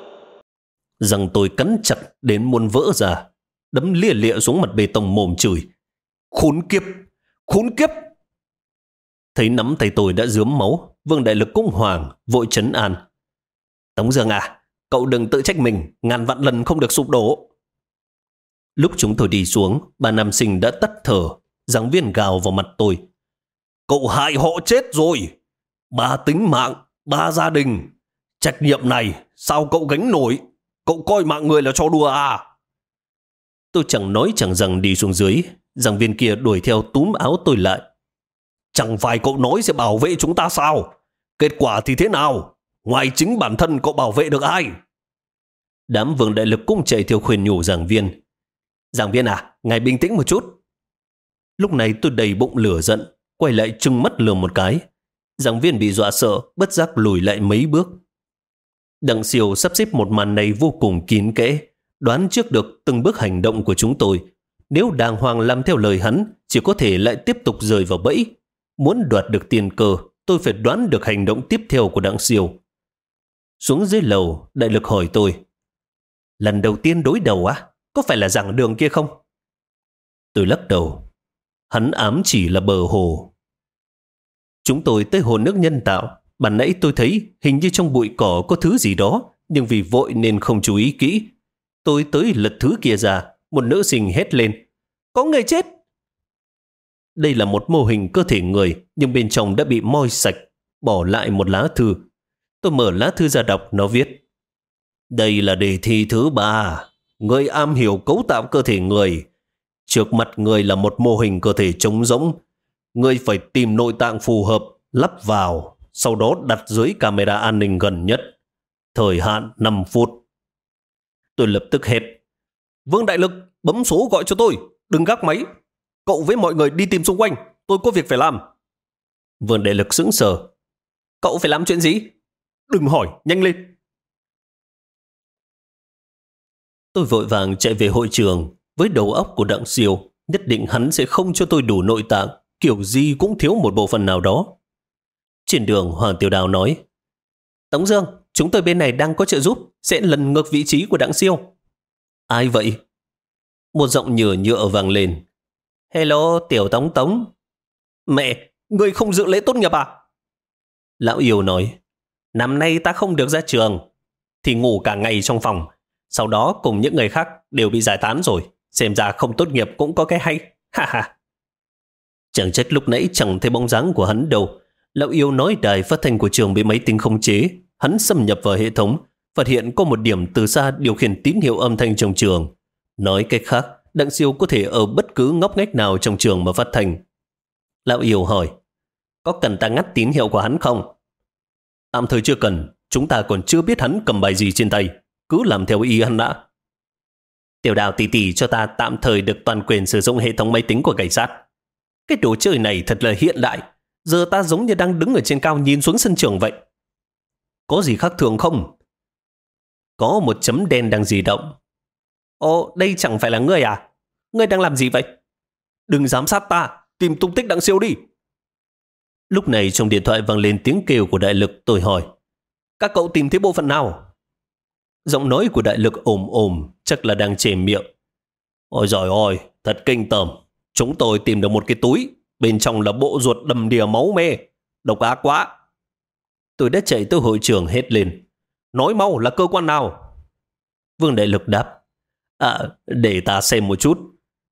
Răng tôi cắn chặt đến muốn vỡ ra, đấm lia lịa xuống mặt bê tông mồm chửi. Khốn kiếp! Khốn kiếp! Thấy nắm tay tôi đã rướm máu, Vương Đại Lực cũng hoảng, vội trấn an. Tống Dương à, cậu đừng tự trách mình, ngàn vạn lần không được sụp đổ. Lúc chúng tôi đi xuống, bà nam sinh đã tắt thở, giảng viên gào vào mặt tôi. Cậu hại họ chết rồi! 3 tính mạng, 3 gia đình. Trách nhiệm này, sao cậu gánh nổi? Cậu coi mạng người là trò đùa à? Tôi chẳng nói chẳng rằng đi xuống dưới, giảng viên kia đuổi theo túm áo tôi lại. Chẳng phải cậu nói sẽ bảo vệ chúng ta sao? Kết quả thì thế nào? Ngoài chính bản thân cậu bảo vệ được ai? Đám Vương Đại Lực cũng chạy theo khuyên nhủ giảng viên. Giảng viên à, ngài bình tĩnh một chút. Lúc này tôi đầy bụng lửa giận, quay lại trừng mắt lườm một cái. Giảng viên bị dọa sợ, bất giác lùi lại mấy bước. Đặng Siêu sắp xếp một màn này vô cùng kín kẽ, đoán trước được từng bước hành động của chúng tôi. Nếu đàng hoàng làm theo lời hắn, chỉ có thể lại tiếp tục rơi vào bẫy. Muốn đoạt được tiền cơ, tôi phải đoán được hành động tiếp theo của Đặng Siêu. Xuống dưới lầu, Đại Lực hỏi tôi. Lần đầu tiên đối đầu á, có phải là giảng đường kia không? Tôi lắc đầu. Hắn ám chỉ là bờ hồ. Chúng tôi tới hồ nước nhân tạo. Ban nãy tôi thấy hình như trong bụi cỏ có thứ gì đó, nhưng vì vội nên không chú ý kỹ. Tôi tới lật thứ kia ra, một nữ sinh hét lên. Có người chết! Đây là một mô hình cơ thể người, nhưng bên trong đã bị moi sạch, bỏ lại một lá thư. Tôi mở lá thư ra đọc, nó viết. Đây là đề thi thứ 3. Người am hiểu cấu tạo cơ thể người. Trước mặt người là một mô hình cơ thể trống rỗng. Người phải tìm nội tạng phù hợp, lắp vào, sau đó đặt dưới camera an ninh gần nhất. Thời hạn 5 phút. Tôi lập tức hét. Vương Đại Lực, bấm số gọi cho tôi, đừng gác máy. Cậu với mọi người đi tìm xung quanh, tôi có việc phải làm. Vương Đại Lực sững sờ. Cậu phải làm chuyện gì? Đừng hỏi, nhanh lên. Tôi vội vàng chạy về hội trường. Với đầu óc của Đặng Siêu, nhất định hắn sẽ không cho tôi đủ nội tạng, kiểu gì cũng thiếu một bộ phận nào đó. Trên đường, Hoàng Tiểu Đào nói. Tống Dương, chúng tôi bên này đang có trợ giúp, sẽ lần ngược vị trí của Đặng Siêu. Ai vậy? Một giọng nhựa nhựa vang lên. Hello, Tiểu Tống Tống. Mẹ, người không dự lễ tốt nghiệp à? Lão Yêu nói. Năm nay ta không được ra trường, thì ngủ cả ngày trong phòng. Sau đó cùng những người khác đều bị giải tán rồi. Xem ra không tốt nghiệp cũng có cái hay. Ha ha. Chẳng trách lúc nãy chẳng thấy bóng dáng của hắn đâu. Lão Yêu nói đài phát thanh của trường bị máy tính khống chế. Hắn xâm nhập vào hệ thống, phát hiện có một điểm từ xa điều khiển tín hiệu âm thanh trong trường. Nói cách khác, Đặng Siêu có thể ở bất cứ ngóc ngách nào trong trường mà phát thanh. Lão Yêu hỏi, có cần ta ngắt tín hiệu của hắn không? Tạm thời chưa cần, chúng ta còn chưa biết hắn cầm bài gì trên tay. Cứ làm theo ý hắn đã. Tiểu Đào tỷ tỷ cho ta tạm thời được toàn quyền sử dụng hệ thống máy tính của cảnh sát. Cái đồ chơi này thật là hiện đại. Giờ ta giống như đang đứng ở trên cao nhìn xuống sân trường vậy. Có gì khác thường không? Có một chấm đen đang di động. Ồ, đây chẳng phải là ngươi à? Ngươi đang làm gì vậy? Đừng giám sát ta, tìm tung tích Đặng Siêu đi. Lúc này trong điện thoại vang lên tiếng kêu của Đại Lực. Tôi hỏi, các cậu tìm thấy bộ phận nào? Giọng nói của Đại Lực ồm ồm, chắc là đang chề miệng. Ôi giời ơi, thật kinh tởm. Chúng tôi tìm được một cái túi, bên trong là bộ ruột đầm đìa máu me. Độc ác quá. Tôi đã chạy tới hội trường hét lên. Nói mau là cơ quan nào? Vương Đại Lực đáp. Để ta xem một chút.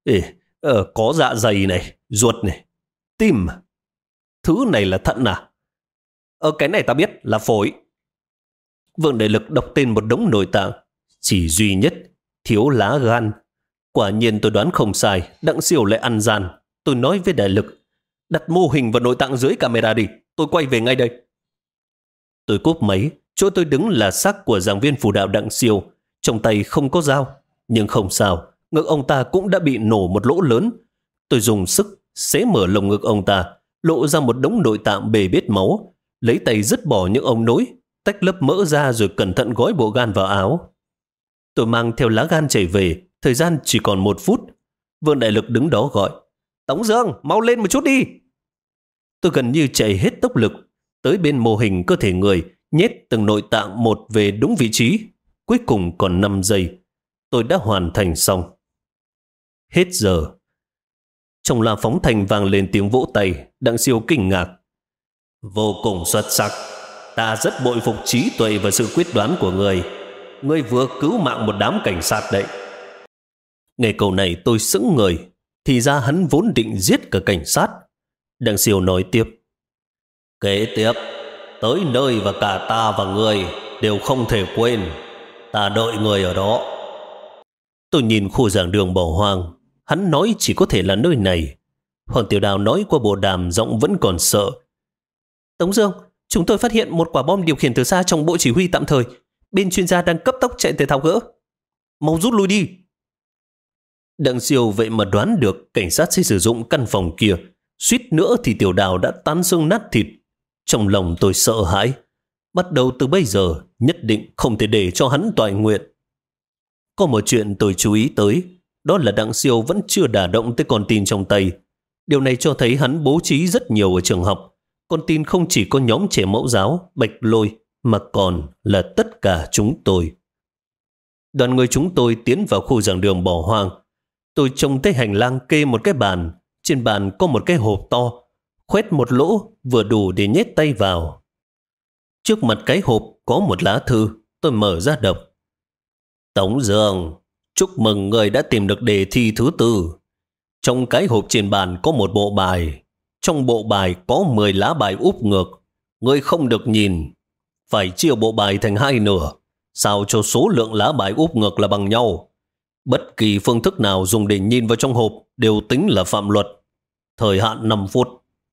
Có dạ dày này, ruột này, tim. Thứ này là thận à? Cái này ta biết là phổi. Vương Đại Lực đọc tên một đống nội tạng. Chỉ duy nhất, thiếu lá gan. Quả nhiên tôi đoán không sai, Đặng Siêu lại ăn gian. Tôi nói với Đại Lực, đặt mô hình và nội tạng dưới camera đi, tôi quay về ngay đây. Tôi cúp máy, chỗ tôi đứng là xác của giảng viên phụ đạo Đặng Siêu. Trong tay không có dao, nhưng không sao, ngực ông ta cũng đã bị nổ một lỗ lớn. Tôi dùng sức xé mở lồng ngực ông ta, lộ ra một đống nội tạng bê bết máu, lấy tay dứt bỏ những ống nối, tách lớp mỡ ra rồi cẩn thận gói bộ gan vào áo. Tôi mang theo lá gan chạy về, thời gian chỉ còn 1 phút. Vương Đại Lực đứng đó gọi, Tống Dương, mau lên một chút đi. Tôi gần như chạy hết tốc lực, tới bên mô hình cơ thể người, nhét từng nội tạng một về đúng vị trí. Cuối cùng còn 5 giây, tôi đã hoàn thành xong. Hết giờ. Trong loa phóng thanh vang lên tiếng vỗ tay. Đặng Siêu kinh ngạc. Vô cùng xuất sắc. Ta rất bội phục trí tuệ và sự quyết đoán của người. Ngươi vừa cứu mạng một đám cảnh sát đấy. Nghe câu này tôi sững người. Thì ra hắn vốn định giết cả cảnh sát. Đặng Siêu nói tiếp. Kế tiếp, tới nơi và cả ta và ngươi đều không thể quên. Ta đợi người ở đó. Tôi nhìn khu giảng đường bỏ hoang. Hắn nói chỉ có thể là nơi này. Hoàng Tiểu Đào nói qua bộ đàm, giọng vẫn còn sợ. Tống Dương, chúng tôi phát hiện một quả bom điều khiển từ xa trong bộ chỉ huy tạm thời. Bên chuyên gia đang cấp tốc chạy tới tháo gỡ. Mau rút lui đi. Đặng Siêu vậy mà đoán được cảnh sát sẽ sử dụng căn phòng kia. Suýt nữa thì Tiểu Đào đã tan xương nát thịt. Trong lòng tôi sợ hãi. Bắt đầu từ bây giờ nhất định không thể để cho hắn toại nguyện. Có một chuyện tôi chú ý tới, đó là Đặng Siêu vẫn chưa đả động tới con tin trong tay. Điều này cho thấy hắn bố trí rất nhiều ở trường học. Con tin không chỉ có nhóm trẻ mẫu giáo, Bạch Lôi, mà còn là tất cả chúng tôi. Đoàn người chúng tôi tiến vào khu giảng đường bỏ hoang. Tôi trông thấy hành lang kê một cái bàn. Trên bàn có một cái hộp to, khoét một lỗ vừa đủ để nhét tay vào. Trước mặt cái hộp có một lá thư. Tôi mở ra đọc. Tống Dương, chúc mừng người đã tìm được đề thi thứ 4. Trong cái hộp trên bàn có một bộ bài. Trong bộ bài có 10 lá bài úp ngược. Người không được nhìn. Phải chia bộ bài thành 2 nửa, sao cho số lượng lá bài úp ngược là bằng nhau. Bất kỳ phương thức nào dùng để nhìn vào trong hộp đều tính là phạm luật. Thời hạn 5 phút.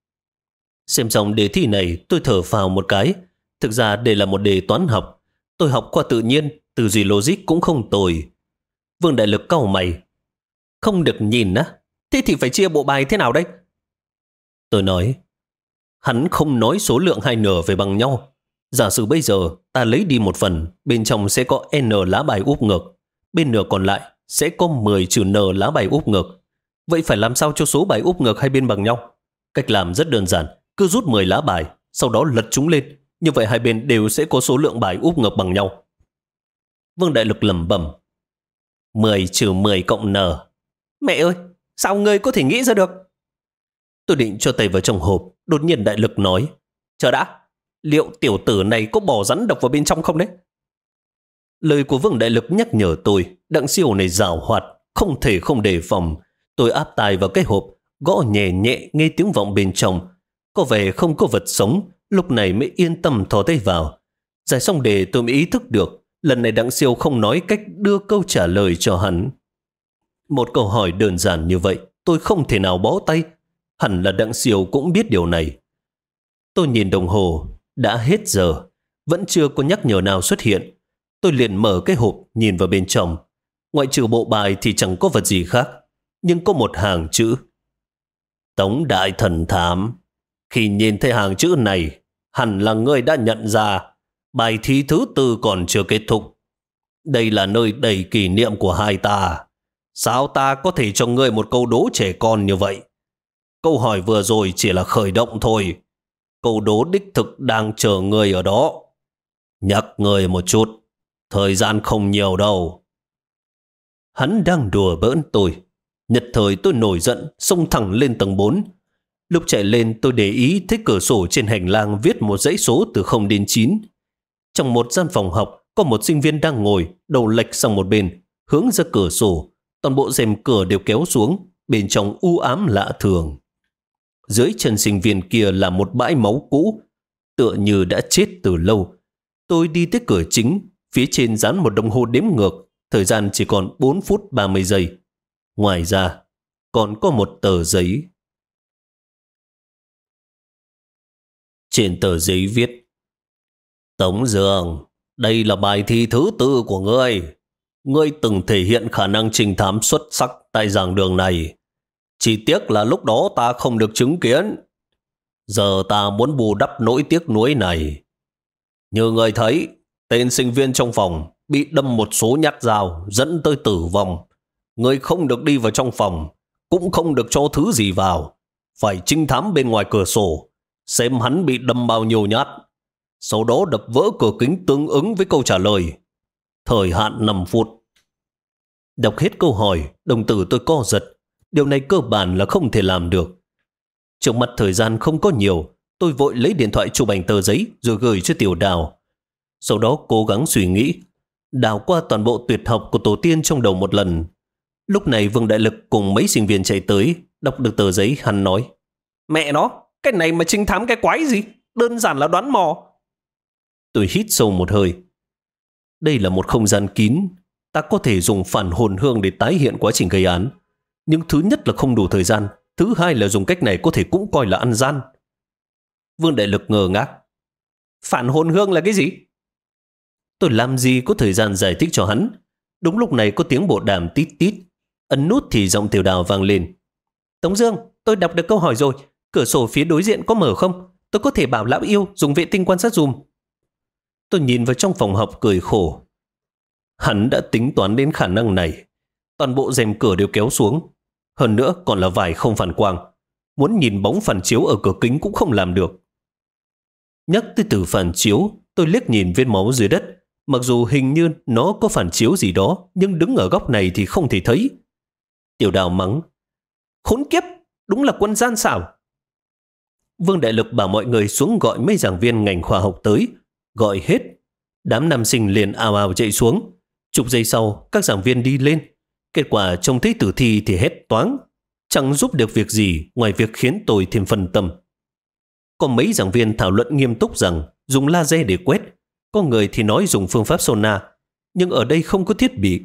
Xem xong đề thi này, tôi thở phào một cái. Thực ra đây là một đề toán học. Tôi học qua tự nhiên, tư duy logic cũng không tồi. Vương Đại Lực cau mày. Không được nhìn á? Thế thì phải chia bộ bài thế nào đây? Tôi nói. Hắn không nói số lượng 2 nửa phải bằng nhau. Giả sử bây giờ ta lấy đi một phần, bên trong sẽ có N lá bài úp ngược. Bên nửa còn lại sẽ có 10 trừ N lá bài úp ngược. Vậy phải làm sao cho số bài úp ngược hai bên bằng nhau? Cách làm rất đơn giản. Cứ rút 10 lá bài, sau đó lật chúng lên. Như vậy hai bên đều sẽ có số lượng bài úp ngược bằng nhau. Vương Đại Lực lẩm bẩm. 10 trừ 10 cộng N. Mẹ ơi, sao ngươi có thể nghĩ ra được? Tôi định cho tay vào trong hộp. Đột nhiên Đại Lực nói. Chờ đã, liệu tiểu tử này có bỏ rắn độc vào bên trong không đấy? Lời của Vương Đại Lực nhắc nhở tôi. Đặng Siêu này giàu hoạt, không thể không đề phòng. Tôi áp tai vào cái hộp, gõ nhẹ nhẹ nghe tiếng vọng bên trong. Có vẻ không có vật sống. Lúc này mới yên tâm thò tay vào. Giải xong đề tôi mới ý thức được. Lần này Đặng Siêu không nói cách đưa câu trả lời cho hắn. Một câu hỏi đơn giản như vậy, tôi không thể nào bó tay. Hẳn là Đặng Siêu cũng biết điều này. Tôi nhìn đồng hồ, đã hết giờ, vẫn chưa có nhắc nhở nào xuất hiện. Tôi liền mở cái hộp nhìn vào bên trong. Ngoại trừ bộ bài thì chẳng có vật gì khác, nhưng có một hàng chữ. Tống Đại Thần Thám. Khi nhìn thấy hàng chữ này, hẳn là ngươi đã nhận ra bài thi thứ 4 còn chưa kết thúc. Đây là nơi đầy kỷ niệm của hai ta. Sao ta có thể cho ngươi một câu đố trẻ con như vậy? Câu hỏi vừa rồi chỉ là khởi động thôi. Câu đố đích thực đang chờ ngươi ở đó. Nhắc ngươi một chút, thời gian không nhiều đâu. Hắn đang đùa bỡn tôi. Nhất thời tôi nổi giận, xông thẳng lên tầng 4. Lúc chạy lên tôi để ý thấy cửa sổ trên hành lang viết một dãy số từ 0 đến 9. Trong một gian phòng học có một sinh viên đang ngồi, đầu lệch sang một bên, hướng ra cửa sổ. Toàn bộ rèm cửa đều kéo xuống, bên trong u ám lạ thường. Dưới chân sinh viên kia là một bãi máu cũ, tựa như đã chết từ lâu. Tôi đi tới cửa chính, phía trên dán một đồng hồ đếm ngược, thời gian chỉ còn 4 phút 30 giây. Ngoài ra, còn có một tờ giấy. Trên tờ giấy viết: Tống Dương, đây là bài thi thứ 4 của ngươi. Ngươi từng thể hiện khả năng trinh thám xuất sắc tại giảng đường này. Chỉ tiếc là lúc đó ta không được chứng kiến. Giờ ta muốn bù đắp nỗi tiếc nuối này. Như ngươi thấy, tên sinh viên trong phòng bị đâm một số nhát dao dẫn tới tử vong. Người không được đi vào trong phòng, cũng không được cho thứ gì vào. Phải trinh thám bên ngoài cửa sổ, xem hắn bị đâm bao nhiêu nhát. Sau đó đập vỡ cửa kính tương ứng với câu trả lời. Thời hạn 5 phút. Đọc hết câu hỏi, đồng tử tôi co giật. Điều này cơ bản là không thể làm được. Trước mặt thời gian không có nhiều, tôi vội lấy điện thoại chụp ảnh tờ giấy rồi gửi cho Tiểu Đào. Sau đó cố gắng suy nghĩ, đào qua toàn bộ tuyệt học của tổ tiên trong đầu một lần. Lúc này Vương Đại Lực cùng mấy sinh viên chạy tới, đọc được tờ giấy, hắn nói: Mẹ nó, cái này mà trinh thám cái quái gì? Đơn giản là đoán mò. Tôi hít sâu một hơi. Đây là một không gian kín, ta có thể dùng phản hồn hương để tái hiện quá trình gây án. Nhưng thứ nhất là không đủ thời gian, thứ hai là dùng cách này có thể cũng coi là ăn gian. Vương Đại Lực ngờ ngác. Phản hồn hương là cái gì? Tôi làm gì có thời gian giải thích cho hắn. Đúng lúc này có tiếng bộ đàm tít tít. Ấn nút thì giọng Tiểu Đào vang lên. Tống Dương, tôi đọc được câu hỏi rồi. Cửa sổ phía đối diện có mở không? Tôi có thể bảo lão yêu dùng vệ tinh quan sát dùm. Tôi nhìn vào trong phòng học cười khổ. Hắn đã tính toán đến khả năng này. Toàn bộ rèm cửa đều kéo xuống. Hơn nữa còn là vải không phản quang. Muốn nhìn bóng phản chiếu ở cửa kính cũng không làm được. Nhắc tới từ phản chiếu, tôi liếc nhìn vết máu dưới đất. Mặc dù hình như nó có phản chiếu gì đó, nhưng đứng ở góc này thì không thể thấy. Tiểu Đào mắng. Khốn kiếp, đúng là quân gian xảo. Vương Đại Lực bảo mọi người xuống gọi mấy giảng viên ngành khoa học tới. Gọi hết. Đám nam sinh liền ào ào chạy xuống. Chục giây sau, các giảng viên đi lên. Kết quả trông thấy tử thi thì hét toáng. Chẳng giúp được việc gì ngoài việc khiến tôi thêm phân tâm. Có mấy giảng viên thảo luận nghiêm túc rằng dùng laser để quét. Có người thì nói dùng phương pháp sonar. Nhưng ở đây không có thiết bị.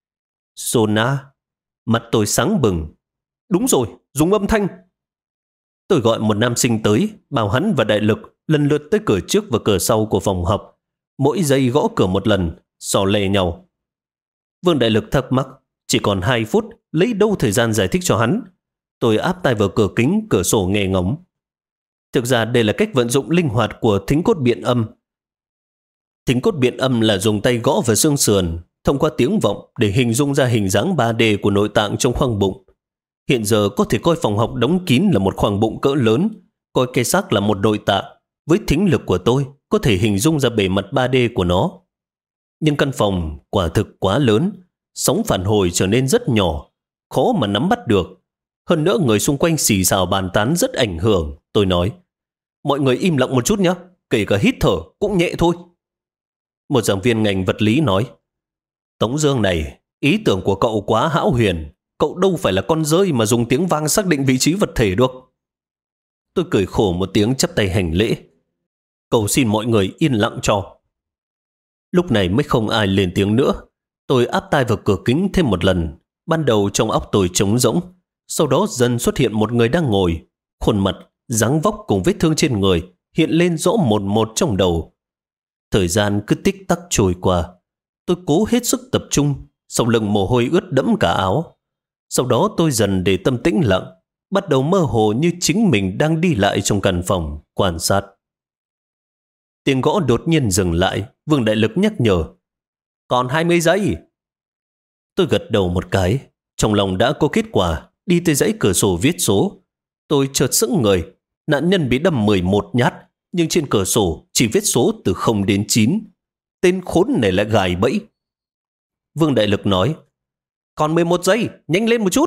Sonar? Mặt tôi sáng bừng. Đúng rồi, dùng âm thanh. Tôi gọi một nam sinh tới, bảo hắn và Đại Lực lần lượt tới cửa trước và cửa sau của phòng học. Mỗi giây gõ cửa một lần, xò lè nhau. Vương Đại Lực thắc mắc, chỉ còn 2 phút, lấy đâu thời gian giải thích cho hắn. Tôi áp tai vào cửa kính, cửa sổ nghe ngóng. Thực ra đây là cách vận dụng linh hoạt của thính cốt biện âm. Thính cốt biện âm là dùng tay gõ vào xương sườn, thông qua tiếng vọng để hình dung ra hình dáng 3D của nội tạng trong khoang bụng. Hiện giờ có thể coi phòng học đóng kín là một khoang bụng cỡ lớn, coi cái xác là một nội tạng. Với thính lực của tôi, có thể hình dung ra bề mặt 3D của nó. Nhưng căn phòng quả thực quá lớn, sóng phản hồi trở nên rất nhỏ, khó mà nắm bắt được. Hơn nữa người xung quanh xì xào bàn tán rất ảnh hưởng. Tôi nói, mọi người im lặng một chút nhé, kể cả hít thở cũng nhẹ thôi. Một giảng viên ngành vật lý nói, Tống Dương này, ý tưởng của cậu quá hão huyền. Cậu đâu phải là con dơi mà dùng tiếng vang xác định vị trí vật thể được. Tôi cười khổ một tiếng chắp tay hành lễ. Cầu xin mọi người yên lặng cho. Lúc này mới không ai lên tiếng nữa. Tôi áp tai vào cửa kính thêm một lần. Ban đầu trong óc tôi trống rỗng. Sau đó dần xuất hiện một người đang ngồi. Khuôn mặt, dáng vóc cùng vết thương trên người hiện lên rõ một một trong đầu. Thời gian cứ tích tắc trôi qua. Tôi cố hết sức tập trung. Sau lưng mồ hôi ướt đẫm cả áo. Sau đó tôi dần để tâm tĩnh lặng, bắt đầu mơ hồ như chính mình đang đi lại trong căn phòng, quan sát. Tiếng gõ đột nhiên dừng lại, Vương Đại Lực nhắc nhở. Còn 20 giây. Tôi gật đầu một cái, trong lòng đã có kết quả, đi tới dãy cửa sổ viết số. Tôi chợt sững người, nạn nhân bị đâm 11 nhát, nhưng trên cửa sổ chỉ viết số từ 0 đến 9. Tên khốn này lại gài bẫy. Vương Đại Lực nói, còn 11 giây, nhanh lên một chút.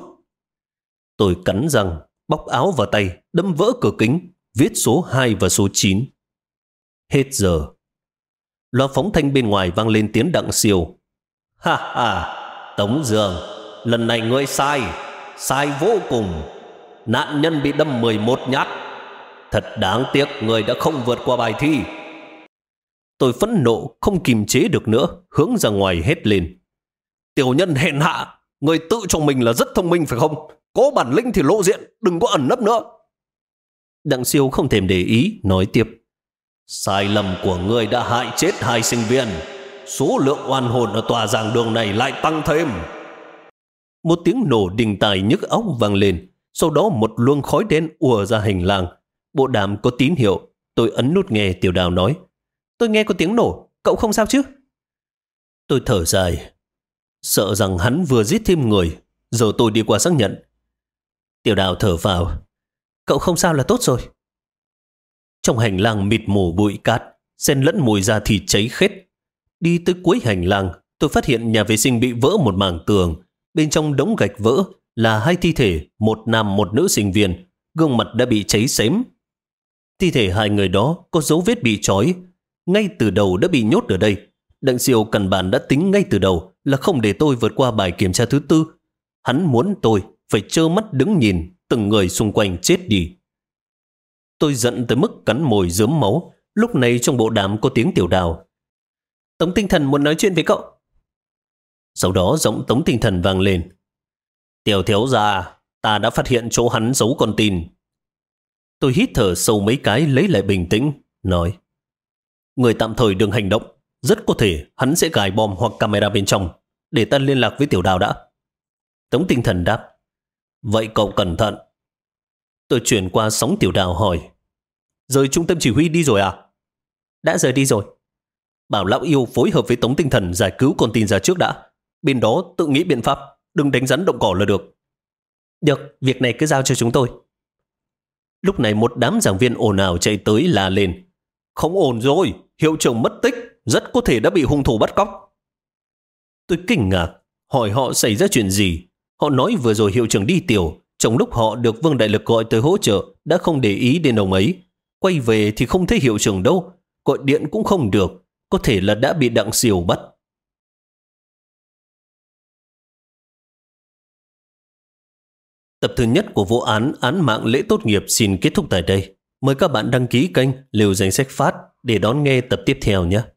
Tôi cắn răng, bóc áo vào tay, đâm vỡ cửa kính, viết số 2 và số 9. Hết giờ. Loa phóng thanh bên ngoài vang lên tiếng Đặng Siêu. Ha ha, Tống Dương, lần này ngươi sai, sai vô cùng. Nạn nhân bị đâm 11 nhát. Thật đáng tiếc ngươi đã không vượt qua bài thi. Tôi phẫn nộ, không kìm chế được nữa, hướng ra ngoài hét lên. Tiểu nhân hèn hạ, người tự cho mình là rất thông minh phải không? Có bản lĩnh thì lộ diện, đừng có ẩn nấp nữa. Đặng Siêu không thèm để ý, nói tiếp. Sai lầm của ngươi đã hại chết 2 sinh viên. Số lượng oan hồn ở tòa giảng đường này lại tăng thêm. Một tiếng nổ đình tài nhức óc vang lên. Sau đó một luồng khói đen ùa ra hành lang. Bộ đàm có tín hiệu. Tôi ấn nút nghe. Tiểu Đào nói, tôi nghe có tiếng nổ, cậu không sao chứ? Tôi thở dài, sợ rằng hắn vừa giết thêm người, giờ tôi đi qua xác nhận. Tiểu Đào thở vào. Cậu không sao là tốt rồi. Trong hành lang mịt mù bụi cát, xen lẫn mùi da thịt cháy khét. Đi tới cuối hành lang, tôi phát hiện nhà vệ sinh bị vỡ một mảng tường. Bên trong đống gạch vỡ là 2 thi thể, một nam một nữ sinh viên, gương mặt đã bị cháy xém. Thi thể 2 người đó có dấu vết bị trói, ngay từ đầu đã bị nhốt ở đây. Đặng Siêu căn bản đã tính ngay từ đầu là không để tôi vượt qua bài kiểm tra thứ 4. Hắn muốn tôi phải trơ mắt đứng nhìn từng người xung quanh chết đi. Tôi giận tới mức cắn môi rớm máu. Lúc này trong bộ đàm có tiếng Tiểu Đào. Tống Tinh Thần muốn nói chuyện với cậu. Sau đó giọng Tống Tinh Thần vang lên. Tiểu thiếu gia, ta đã phát hiện chỗ hắn giấu con tin. Tôi hít thở sâu mấy cái lấy lại bình tĩnh, nói. Người tạm thời đừng hành động. Rất có thể hắn sẽ gài bom hoặc camera bên trong. Để ta liên lạc với Tiểu Đào đã. Tống Tinh Thần đáp. Vậy cậu cẩn thận. Tôi chuyển qua sóng Tiểu Đào hỏi. Rời trung tâm chỉ huy đi rồi à? Đã rời đi rồi. Bảo lão yêu phối hợp với Tống Tinh Thần giải cứu con tin ra trước đã. Bên đó tự nghĩ biện pháp, đừng đánh rắn động cỏ là được. Được, việc này cứ giao cho chúng tôi. Lúc này một đám giảng viên ồn ào chạy tới la lên. Không ổn rồi, hiệu trưởng mất tích, rất có thể đã bị hung thủ bắt cóc. Tôi kinh ngạc, hỏi họ xảy ra chuyện gì. Họ nói vừa rồi hiệu trưởng đi tiểu, trong lúc họ được Vương Đại Lực gọi tới hỗ trợ đã không để ý đến ông ấy. Quay về thì không thấy hiệu trưởng đâu, gọi điện cũng không được, có thể là đã bị Đặng Siêu bắt. Tập thứ nhất của vụ án án mạng lễ tốt nghiệp xin kết thúc tại đây. Mời các bạn đăng ký kênh Liều Danh Sách Phát để đón nghe tập tiếp theo nhé.